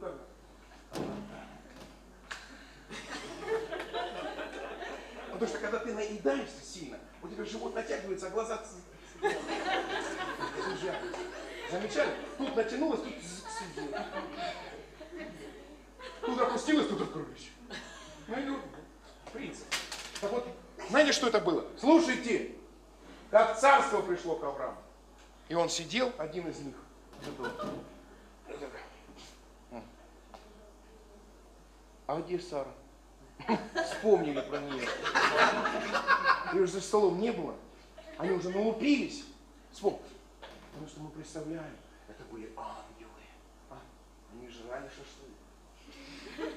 Потому что когда ты наедаешься сильно, у тебя живот натягивается, а глаза сужаются. Замечали? Тут натянулось, тут сидит. Тут опустилось, тут открылось. Ну, принцип. Так вот, знаете, что это было? Слушайте, как царство пришло к Аврааму. И он сидел, один из них. А где Сара? Вспомнили про нее. Ее уже за столом не было. Они уже налупились. Вспомнили. Потому что мы представляем, это были ангелы. Они жрали шашлык.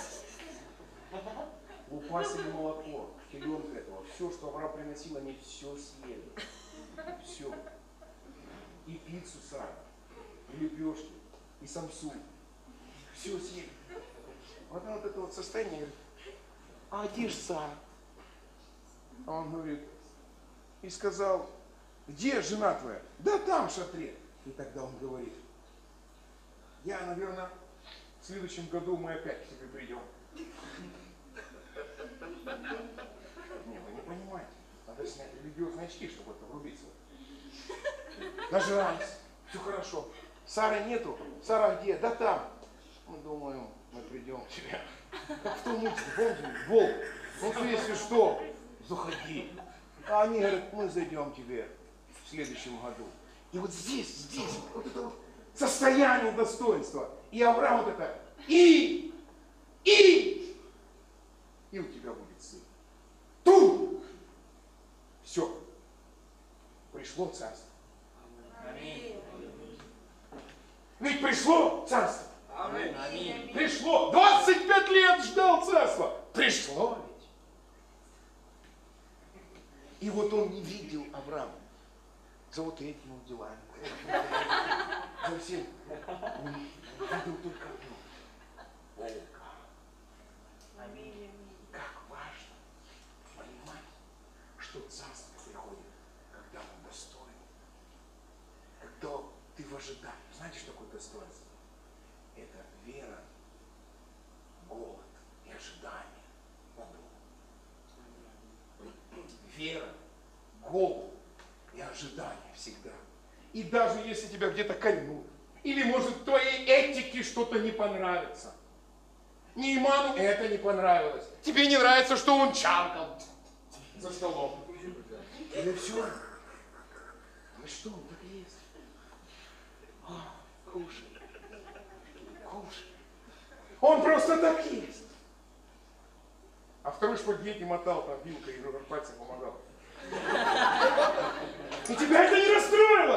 Лупасили молоко, теленка этого. Все, что Авраам приносил, они все съели. Все. И пиццу Сара, и лепешки, и самсу. Все съели. Вот это вот состояние, говорит, а где ж Сара? А он говорит, и сказал, где жена твоя? Да там в шатре. И тогда он говорит, я, наверное, в следующем году мы опять к тебе придем. Не, вы не понимаете. Надо снять религиозные очки, чтобы это врубиться. Нажрались, все хорошо. Сары нету. Сара где? Да там. Мы думаем, мы придем к тебе. Как в том мультике, помните? Волк. Ну что, если что, заходи. А они говорят, мы зайдем к тебе в следующем году. И вот здесь, вот это вот состояние достоинства. И Авраам вот это, и у тебя будет сын. Тут! Все. Пришло царство. Аминь. Ведь пришло царство. Аминь. Пришло. 25 лет ждал царства. Пришло ведь. И вот он не видел Авраама за вот этими вот делами. За всем. Он видел только одно. Бога. Аминь. Как важно понимать, что царство приходит, когда мы достойны. Когда ты в ожидании. Знаете, что такое достоинство? Это вера, голод и ожидание на Бога. Вера, голод и ожидание всегда. И даже если тебя где-то кольнут, или может твоей этике что-то не понравится. Нейману это не понравилось. Тебе не нравится, что он чавкал за столом. Или все. Ну что, он так и есть. Кушай. Кушай. Он просто так есть. А второй шпагетти мотал там вилкой и пальцем помогал. И тебя это не расстроило?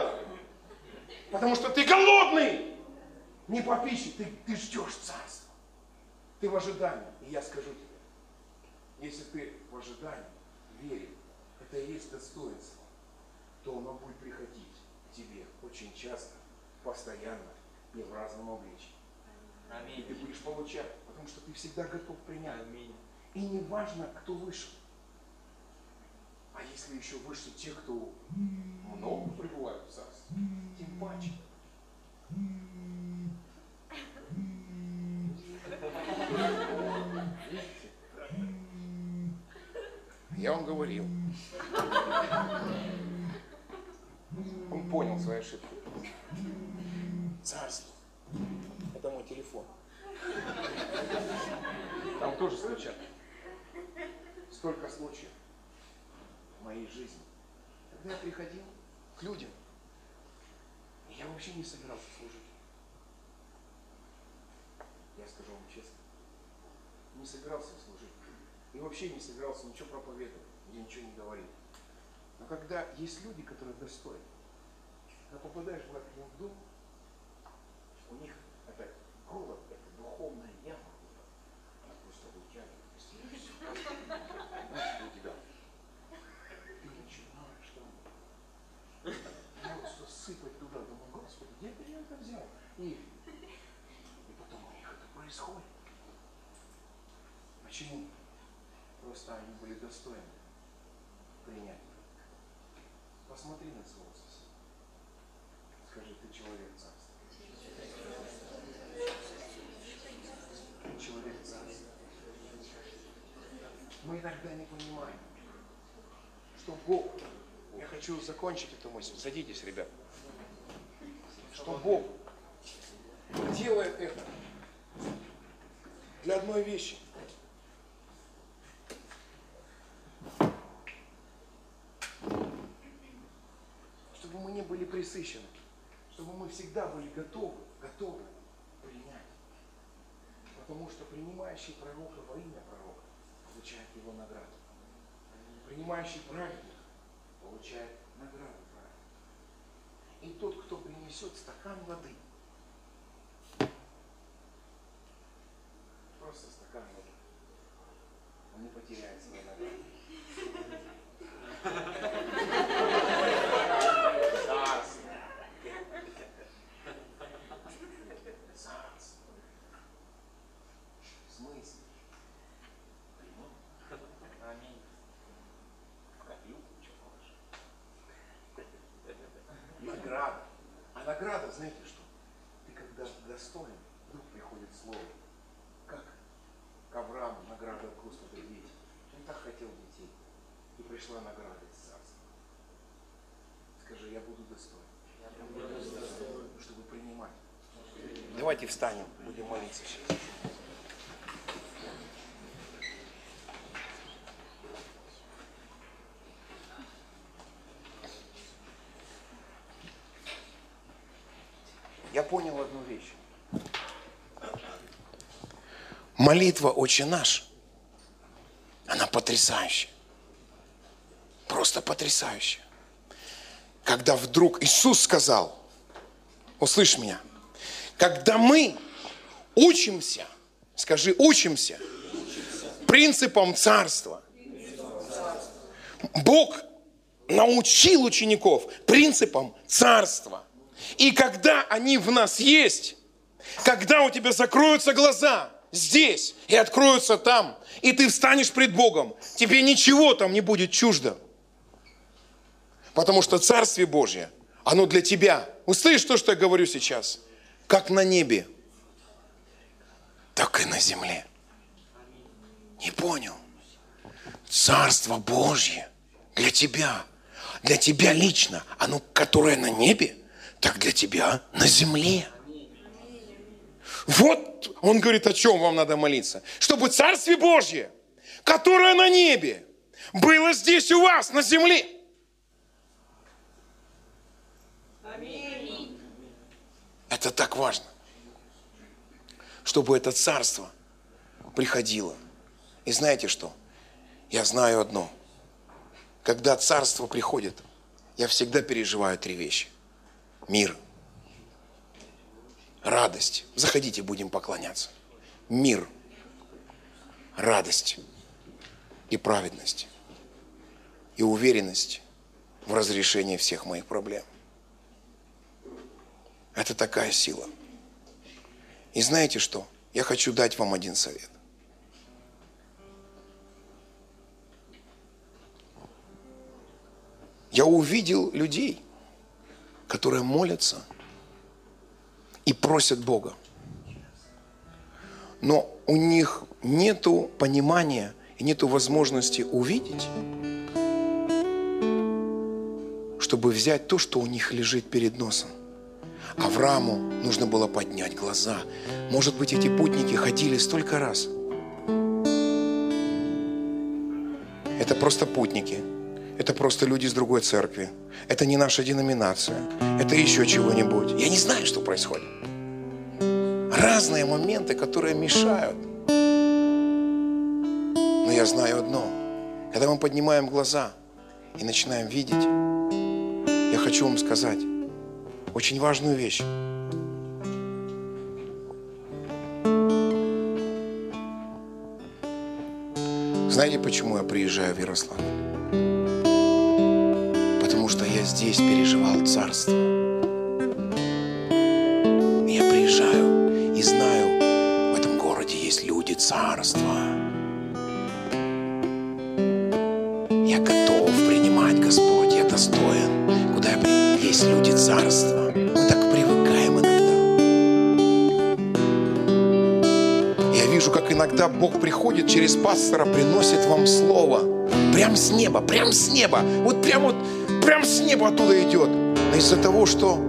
Потому что ты голодный. Не по пище, ты ждешь царства. Ты в ожидании. И я скажу тебе, если ты в ожидании, вере, это и есть достоинство, то оно будет приходить к тебе очень часто, постоянно и в разном обличии. И ты будешь получать, потому что ты всегда готов принять. И не важно, кто вышел. А если еще выше те, кто много пребывают в царстве, тем паче. Я вам говорил. Он понял свои ошибки. Царство. Это мой телефон. Там тоже случайно. Столько случаев в моей жизни. Когда я приходил к людям, я вообще не собирался служить. Я скажу вам честно. Не собирался служить. И вообще не собирался ничего проповедовать. Я ничего не говорил. Но когда есть люди, которые достойны, когда попадаешь в дом, у них это голод, это духовная яма. Она просто вытягивает из тебя все. Знаешь, что у тебя? Ты начинаешь там вот сыпать туда. Думаю, Господи, где ты это взял? И потом у них это происходит. Почему? Просто они были достойны принять. Посмотри на своего соседа. Скажи, ты человек царства. Ты человек царства. Мы иногда не понимаем, что Бог, я хочу закончить эту мысль, садитесь, ребят, что Бог делает это для одной вещи. Чтобы мы не были пресыщены, чтобы мы всегда были готовы принять. Потому что принимающий пророка во имя пророка получает его награду. Принимающий праведник получает награду праведника. И тот, кто принесет стакан воды, просто стакан воды, он не потеряет свою награду. Награда. А награда, знаете что? Ты когда достоин, вдруг приходит слово. Как к Аврааму награда от Господа дети. Он так хотел детей. И пришла награда из царства. Скажи, я буду достоин. Чтобы принимать. Давайте встанем, будем молиться сейчас. Я понял одну вещь. Молитва «Отче наш», она потрясающая. Просто потрясающая. Когда вдруг Иисус сказал, услышь меня, когда мы учимся, скажи, учимся принципам царства. Бог научил учеников принципам царства. И когда они в нас есть, когда у тебя закроются глаза здесь и откроются там, и ты встанешь пред Богом, тебе ничего там не будет чуждо. Потому что Царствие Божье, оно для тебя. Услышишь то, что я говорю сейчас? Как на небе, так и на земле. Не понял? Царство Божье для тебя лично, оно, которое на небе, так для тебя на земле. Вот он говорит, о чем вам надо молиться. Чтобы Царствие Божье, которое на небе, было здесь у вас, на земле. Аминь. Это так важно. Чтобы это царство приходило. И знаете что? Я знаю одно. Когда царство приходит, я всегда переживаю 3 вещи. Мир, радость. Заходите, будем поклоняться. Мир, радость и праведность. И уверенность в разрешении всех моих проблем. Это такая сила. И знаете что? Я хочу дать вам один совет. Я увидел людей, которые молятся и просят Бога. Но у них нету понимания и нету возможности увидеть, чтобы взять то, что у них лежит перед носом. Аврааму нужно было поднять глаза. Может быть, эти путники ходили столько раз. Это просто путники. Это просто люди из другой церкви. Это не наша деноминация. Это еще чего-нибудь. Я не знаю, что происходит. Разные моменты, которые мешают. Но я знаю одно. Когда мы поднимаем глаза и начинаем видеть, я хочу вам сказать очень важную вещь. Знаете, почему я приезжаю в Ярославль? Потому что я здесь переживал царство. Я приезжаю и знаю, в этом городе есть люди царства. Я готов принимать, Господь, я достоин. Куда я приеду? Есть люди царства. Мы так привыкаем иногда. Я вижу, как иногда Бог приходит через пастора, приносит вам слово. Прям с неба, прям с неба. Вот прям с неба оттуда идет. Но из-за того, что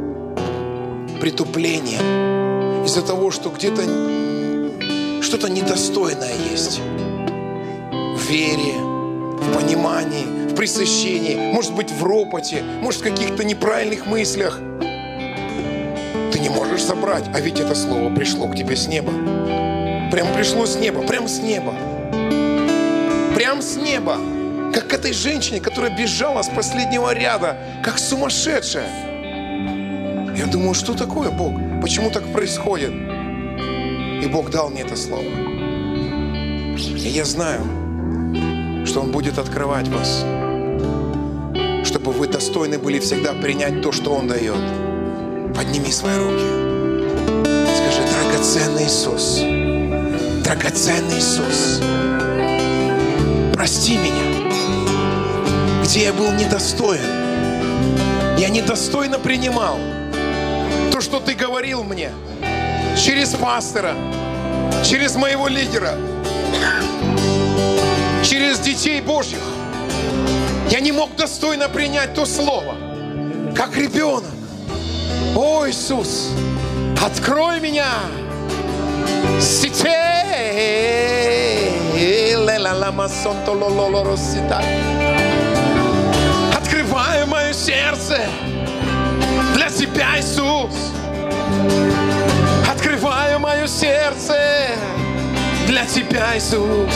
притупление, из-за того, что где-то что-то недостойное есть в вере, в понимании, в пресыщении, может быть, в ропоте, может, в каких-то неправильных мыслях. Ты не можешь собрать, а ведь это слово пришло к тебе с неба. Прям пришло с неба, прям с неба. Прям с неба. Как к этой женщине, которая бежала с последнего ряда, как сумасшедшая. Я думаю, что такое, Бог? Почему так происходит? И Бог дал мне это слово. И я знаю, что Он будет открывать вас, чтобы вы достойны были всегда принять то, что Он дает. Подними свои руки. Скажи: драгоценный Иисус, драгоценный Иисус, прости меня, где я был недостоин. Я недостойно принимал то, что Ты говорил мне через пастора, через моего лидера, через детей Божьих. Я не мог достойно принять то слово, как ребенок. О, Иисус, открой меня. Открываю мое сердце для Тебя, Иисус. Открываю мое сердце для Тебя, Иисус.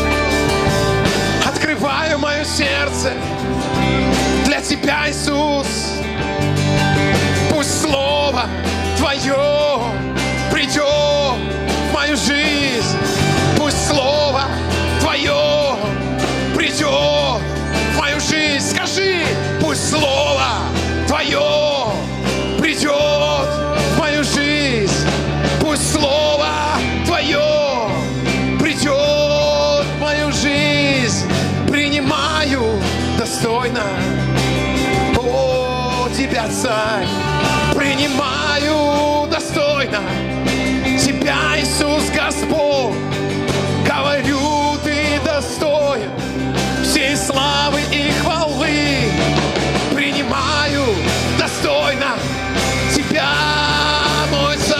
Открываю мое сердце для Тебя, Иисус. Пусть Слово Твое придет в мою жизнь. Пусть Слово Твое придет в мою жизнь. Скажи: пусть Слово Твое придет в мою жизнь. Пусть Слово Твое придет в мою жизнь. Принимаю достойно, о, Тебя, Царь. Принимаю достойно Тебя, Иисус, Господь. Говорю, Ты достоин всей славы и хвалы. Принимаю достойно Тебя, мой Царь.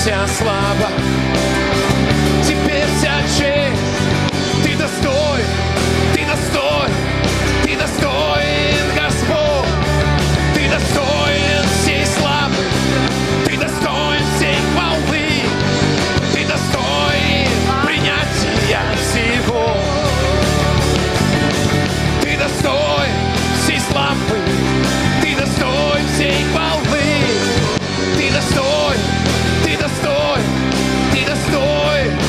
вся слава, теперь вся честь. Ты достоин, ты достоин, ты достоин, Господь. Ты достоин всей славы, ты достоин всей хвалы, ты достоин принятия всего. Ты достоин всей славы, ты достоин всей хвалы, ты достоин, ты достоин, ты достоин.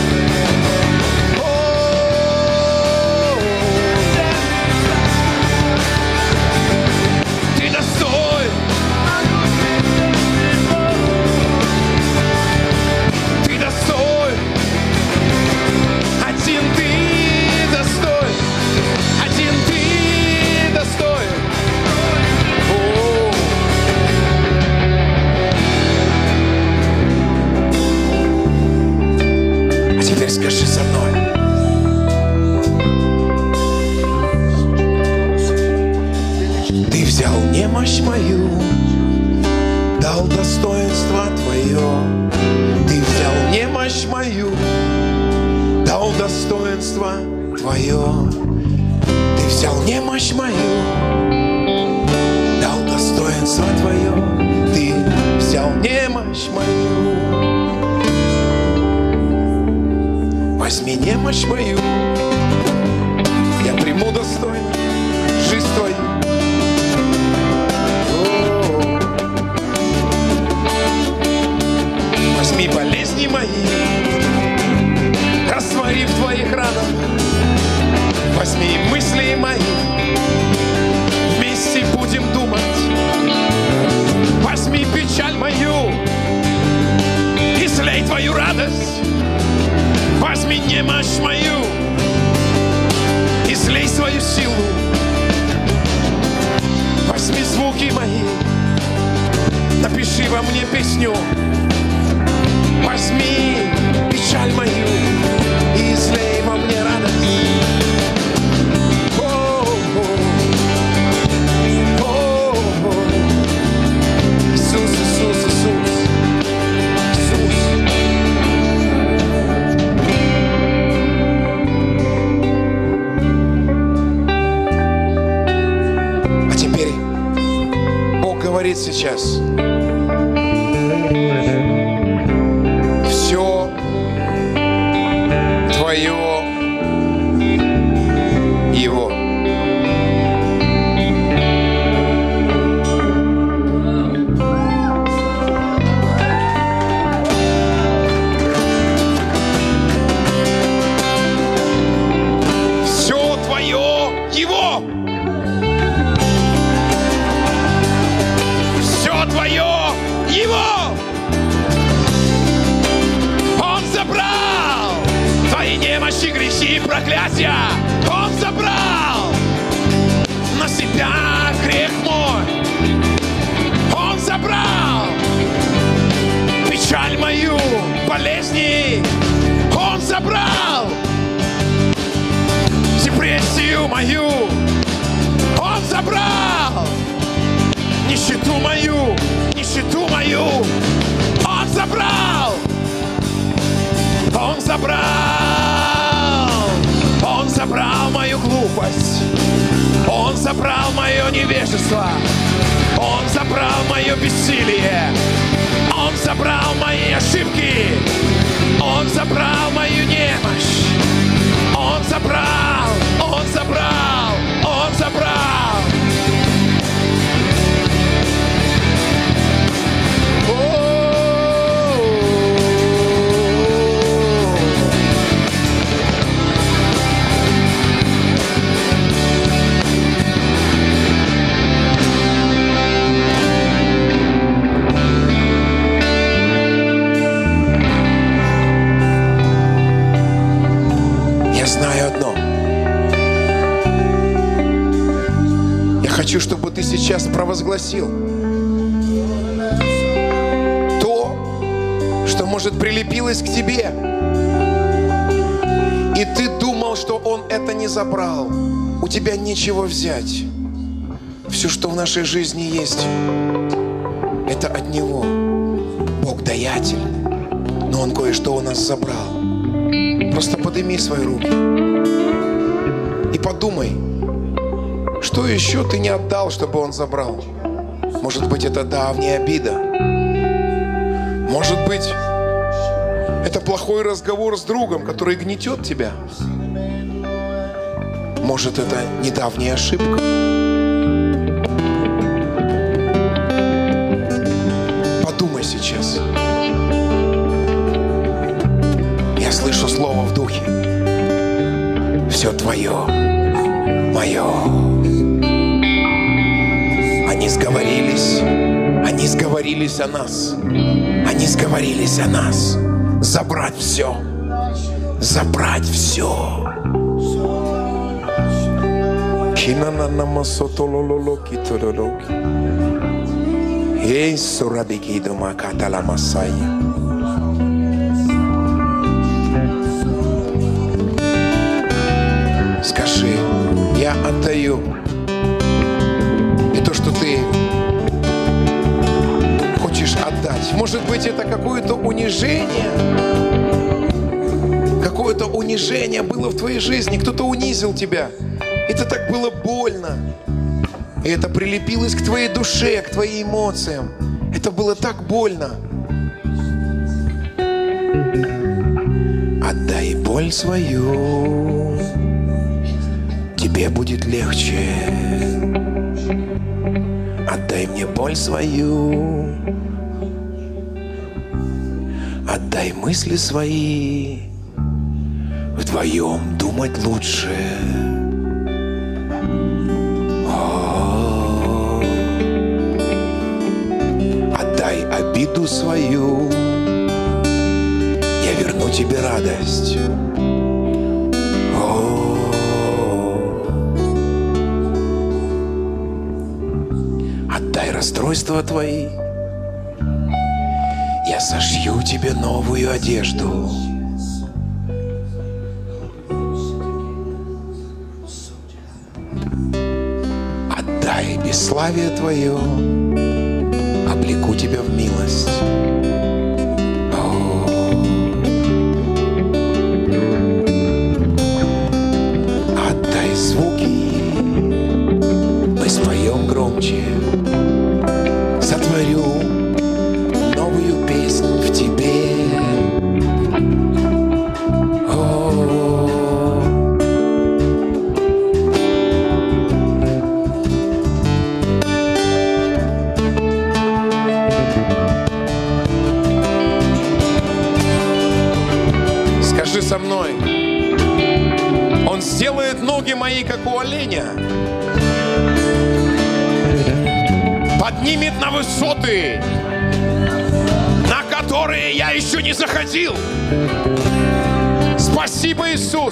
Ты достоин, ты достоин, один ты достоин, один ты достоин. А теперь скажи со мной. Ты взял немощь мою, дал достоинство твое. Ты взял немощь мою, дал достоинство твое. Ты взял немощь мою, дал достоинство твое. Ты взял немощь мою. Возьми немощь мою, я приму достойно жизнь твою. Возьми болезни мои, раствори в твоих ранах. Возьми мысли мои, вместе будем думать. Возьми печаль мою, излей твою радость. Возьми немощь мою, излей свою силу. Возьми звуки мои, напиши во мне песню. Возьми печаль мою и излей во мне радость. Иисус, Иисус, Иисус, Иисус. А теперь Бог говорит сейчас. Все твое Его. Все твое Его. Все твое Его. Он забрал твои немощи, грехи и проклятия. Он забрал на себя грех мой. Он забрал печаль мою, болезни. Он забрал депрессию мою. Он забрал нищету мою, нищету мою. Он забрал. Он забрал, Он забрал мою глупость, Он забрал мое невежество, Он забрал мое бессилие, Он забрал мои ошибки, Он забрал мою немощь, Он забрал, Он забрал, Он забрал. Хочу, чтобы ты сейчас провозгласил то, что, может, прилепилось к тебе. И ты думал, что Он это не забрал. У тебя нечего взять. Все, что в нашей жизни есть, это от Него. Бог даятельный. кое-что у нас забрал. Просто подними свои руки и подумай, что еще ты не отдал, чтобы Он забрал. Может быть, это давняя обида. Может быть, это плохой разговор с другом, который гнетет тебя. Может, это недавняя ошибка. Подумай сейчас. Я слышу слово в духе. Все твое, мое. Они сговорились о нас. Они сговорились о нас. Забрать все. Забрать все. Скажи, я отдаю. И то, что ты хочешь отдать. Может быть, это какое-то унижение. Какое-то унижение было в твоей жизни. Кто-то унизил тебя. Это так было больно. И это прилепилось к твоей душе, к твоим эмоциям. Это было так больно. Отдай боль свою, тебе будет легче. Отдай мне боль свою, отдай мысли свои, вдвоем думать лучше. Отдай обиду свою, я верну тебе радость. Отдай расстройства твои, я сошью тебе новую одежду. Отдай бесславие твое, облеку тебя в милость. Отдай звуки, мы споем громче. Сотворю новую песнь в тебе. Скажи со мной. Он сделает ноги мои, как у оленя. Поднимет на высоты, на которые я еще не заходил. Спасибо, Иисус.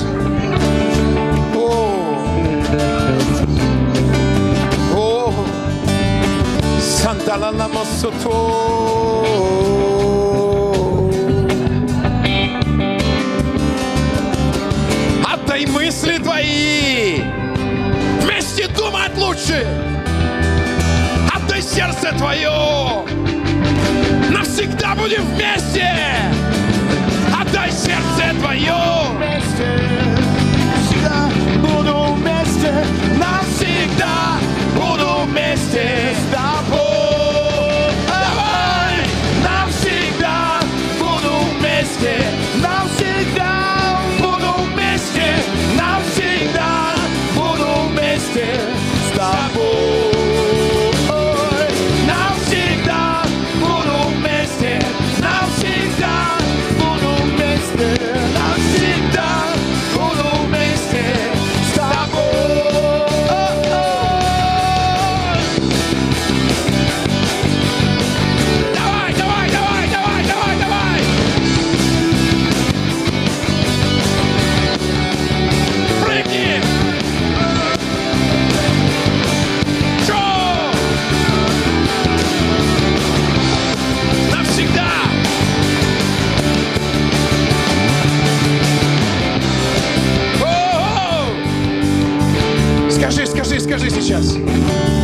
Отдай мысли твои, вместе думать лучше. Отдай сердце твое, навсегда будем вместе. Отдай сердце твое, навсегда буду вместе, навсегда буду вместе с тобой. Давай, навсегда буду вместе, навсегда буду вместе, навсегда буду вместе с тобой. Скажи сейчас.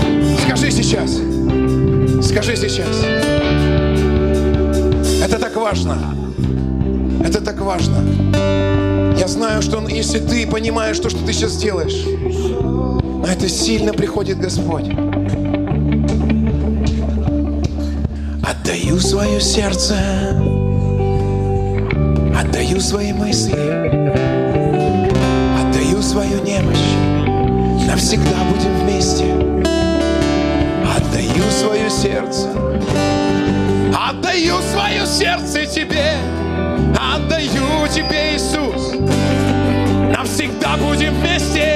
Скажи сейчас. Скажи сейчас. Это так важно. важно. Это так важно. Я знаю, что если ты понимаешь то, что ты сейчас делаешь, на это сильно приходит Господь. Отдаю свое сердце, отдаю свои мысли, отдаю свою немощь. Навсегда будем вместе. Отдаю свое сердце, отдаю свое сердце тебе, отдаю тебе, Иисус. Навсегда будем вместе.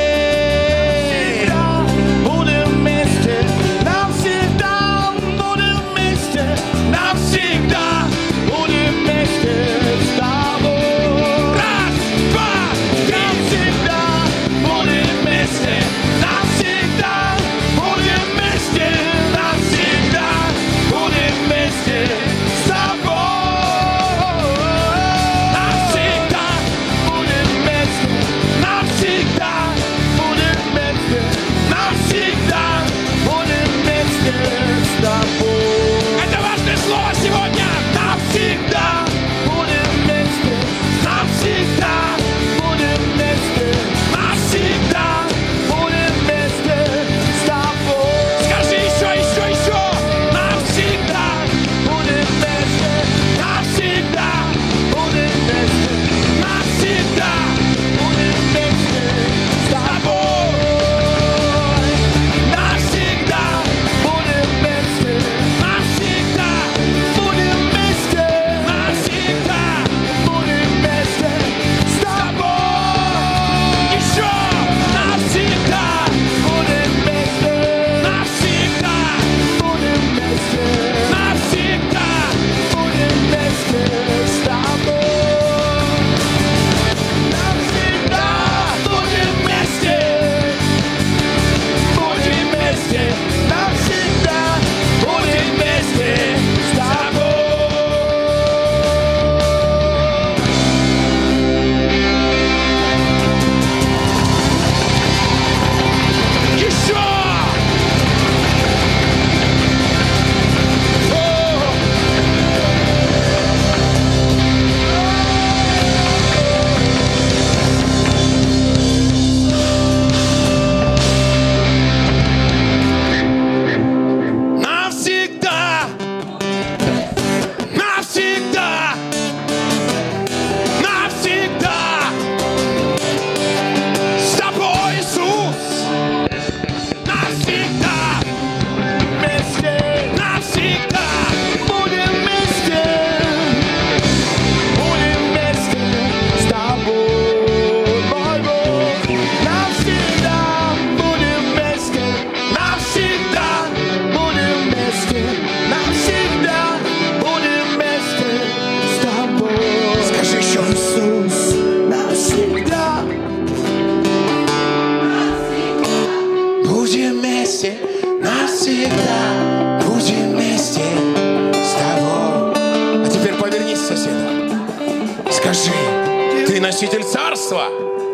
Носитель царства.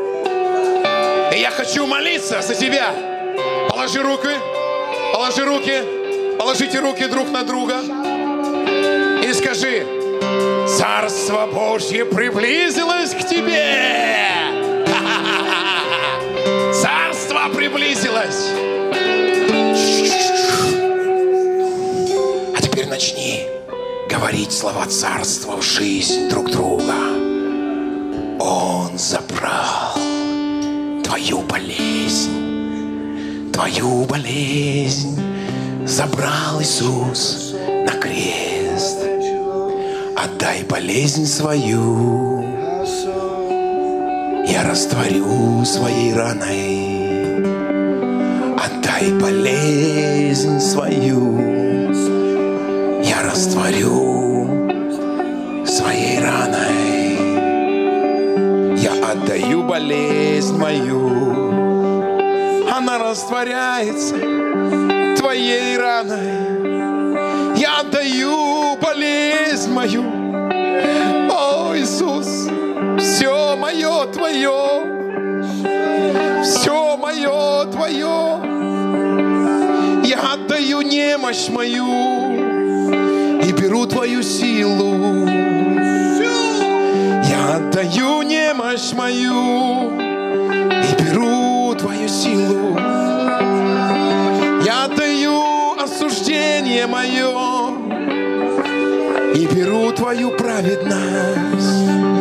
И я хочу молиться за тебя. Положите руки друг на друга и скажи: Царство Божье приблизилось к тебе. Царство приблизилось. А теперь начни говорить слова царства в жизнь друг друга. Он забрал твою болезнь забрал Иисус на крест. Отдай болезнь свою, я растворю своей раной. Отдай болезнь свою, я растворю своей раной. Я отдаю болезнь мою, она растворяется твоей раной. Я отдаю болезнь мою. О, Иисус, все мое Твое, все мое Твое. Я отдаю немощь мою и беру беру Твою силу, я отдаю немощь мою и беру Твою силу. Я отдаю осуждение мое и беру Твою праведность.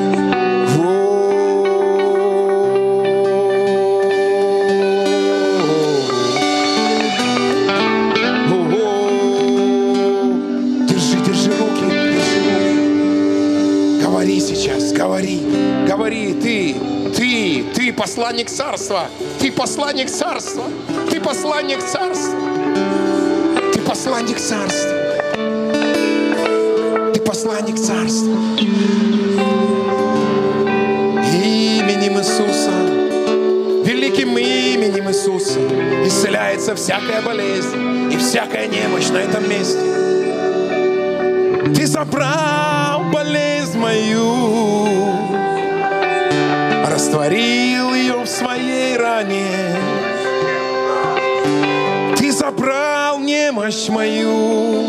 Говори, ты посланник царства, ты посланник царства, ты посланник царства, ты посланник царства, ты посланник царства. Именем Иисуса, великим именем Иисуса исцеляется всякая болезнь и всякая немощь на этом месте. Ты забрал болезнь мою, растворил ее в своей ране. Ты забрал немощь мою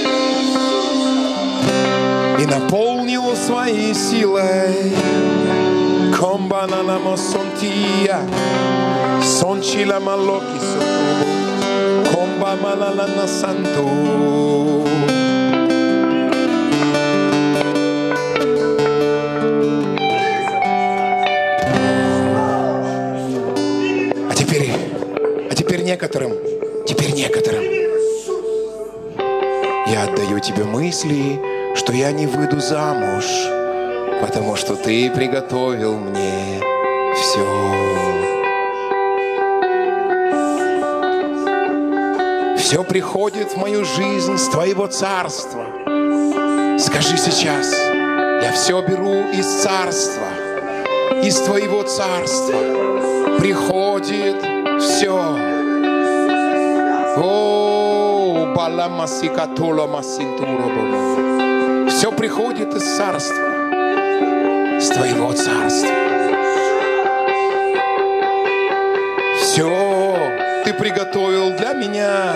и наполнил своей силой. Комбанана мосонтия, сончила малоки сотубо, комбамалана санту. Теперь некоторым я отдаю Тебе мысли, что я не выйду замуж, потому что Ты приготовил мне все. Все приходит в мою жизнь с Твоего царства. Скажи сейчас: я все беру из царства, из Твоего царства приходит все. Все приходит из царства, с Твоего царства. Все Ты приготовил для меня.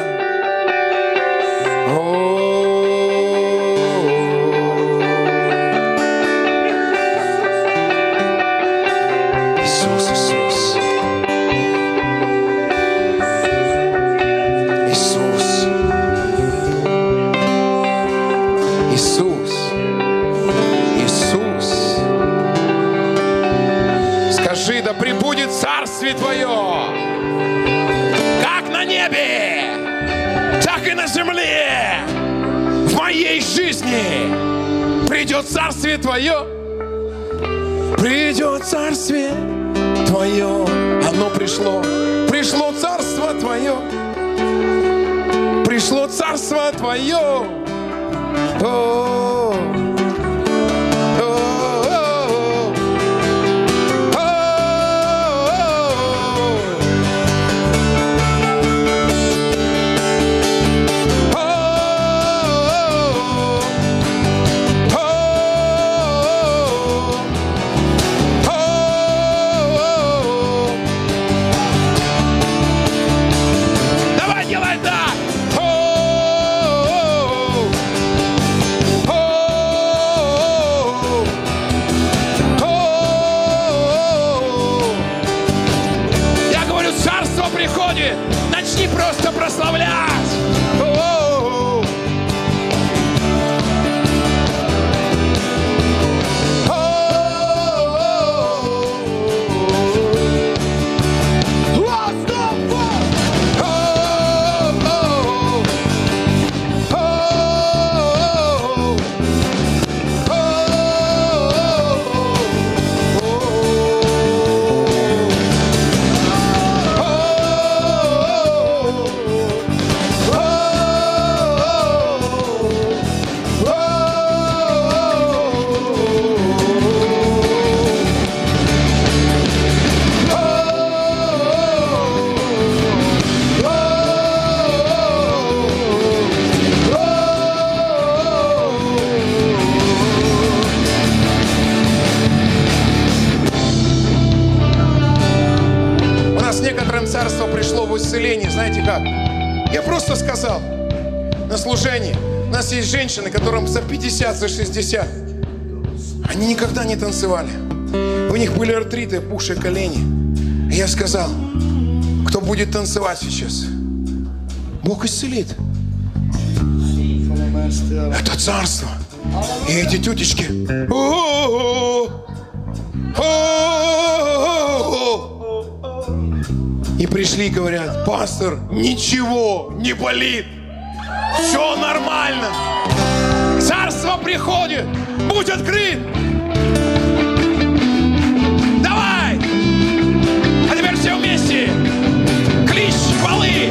Иисус, Иисус. Да пребудет царствие Твое, как на небе, так и на земле. В моей жизни придет царствие Твое, придет царствие Твое. Оно пришло, пришло царство Твое, пришло царство Твое. Начни просто прославлять. Царство пришло в исцелении, знаете как? Я просто сказал на служении: У нас есть женщины, которым за 50, за 60. Они никогда не танцевали. У них были артриты, опухшие колени. И я сказал, кто будет танцевать сейчас, Бог исцелит. Это царство. И эти тетечки. И пришли и говорят, пастор, ничего не болит. Все нормально. Царство приходит. Будь открыт. Давай. А теперь все вместе. Клич хвалы.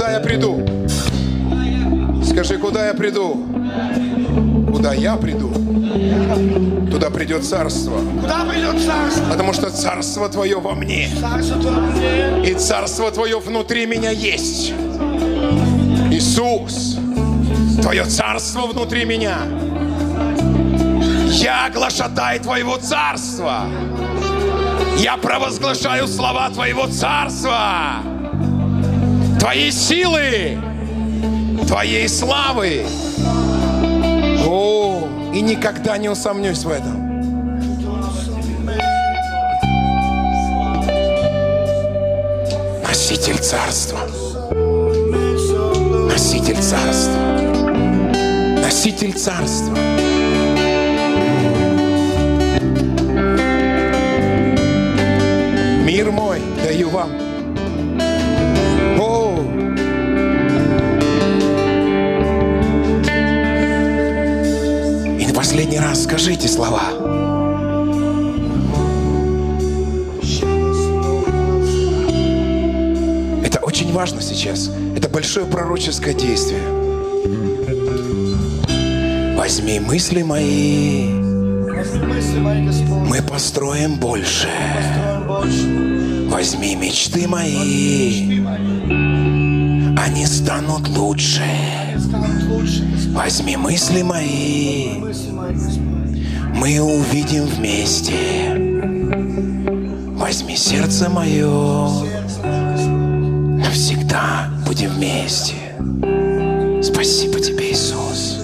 Скажи, куда я приду? Куда я приду? Туда придет царство. Куда придет царство? Потому что царство твое во мне. Царство Твое мне. И царство твое внутри меня есть. Иисус, твое царство внутри меня. Я глашатай твоего царства. Я провозглашаю слова твоего царства. Твоей силы. Твоей славы. О, и никогда не усомнюсь в этом. Носитель царства. Носитель царства. Носитель царства. Мир мой даю вам. О! И на последний раз скажите слова. Это очень важно сейчас. Это большое пророческое действие. Возьми мысли мои, Мысли мои, Господь, мы построим больше. построим больше. Возьми мечты мои, они станут лучше. Станут лучше, Господь. Возьми мысли мои, Мысли мои, Господь. мы увидим вместе. Возьми сердце мое, Сердце мое, Господь. навсегда будем вместе. Спасибо тебе, Иисус.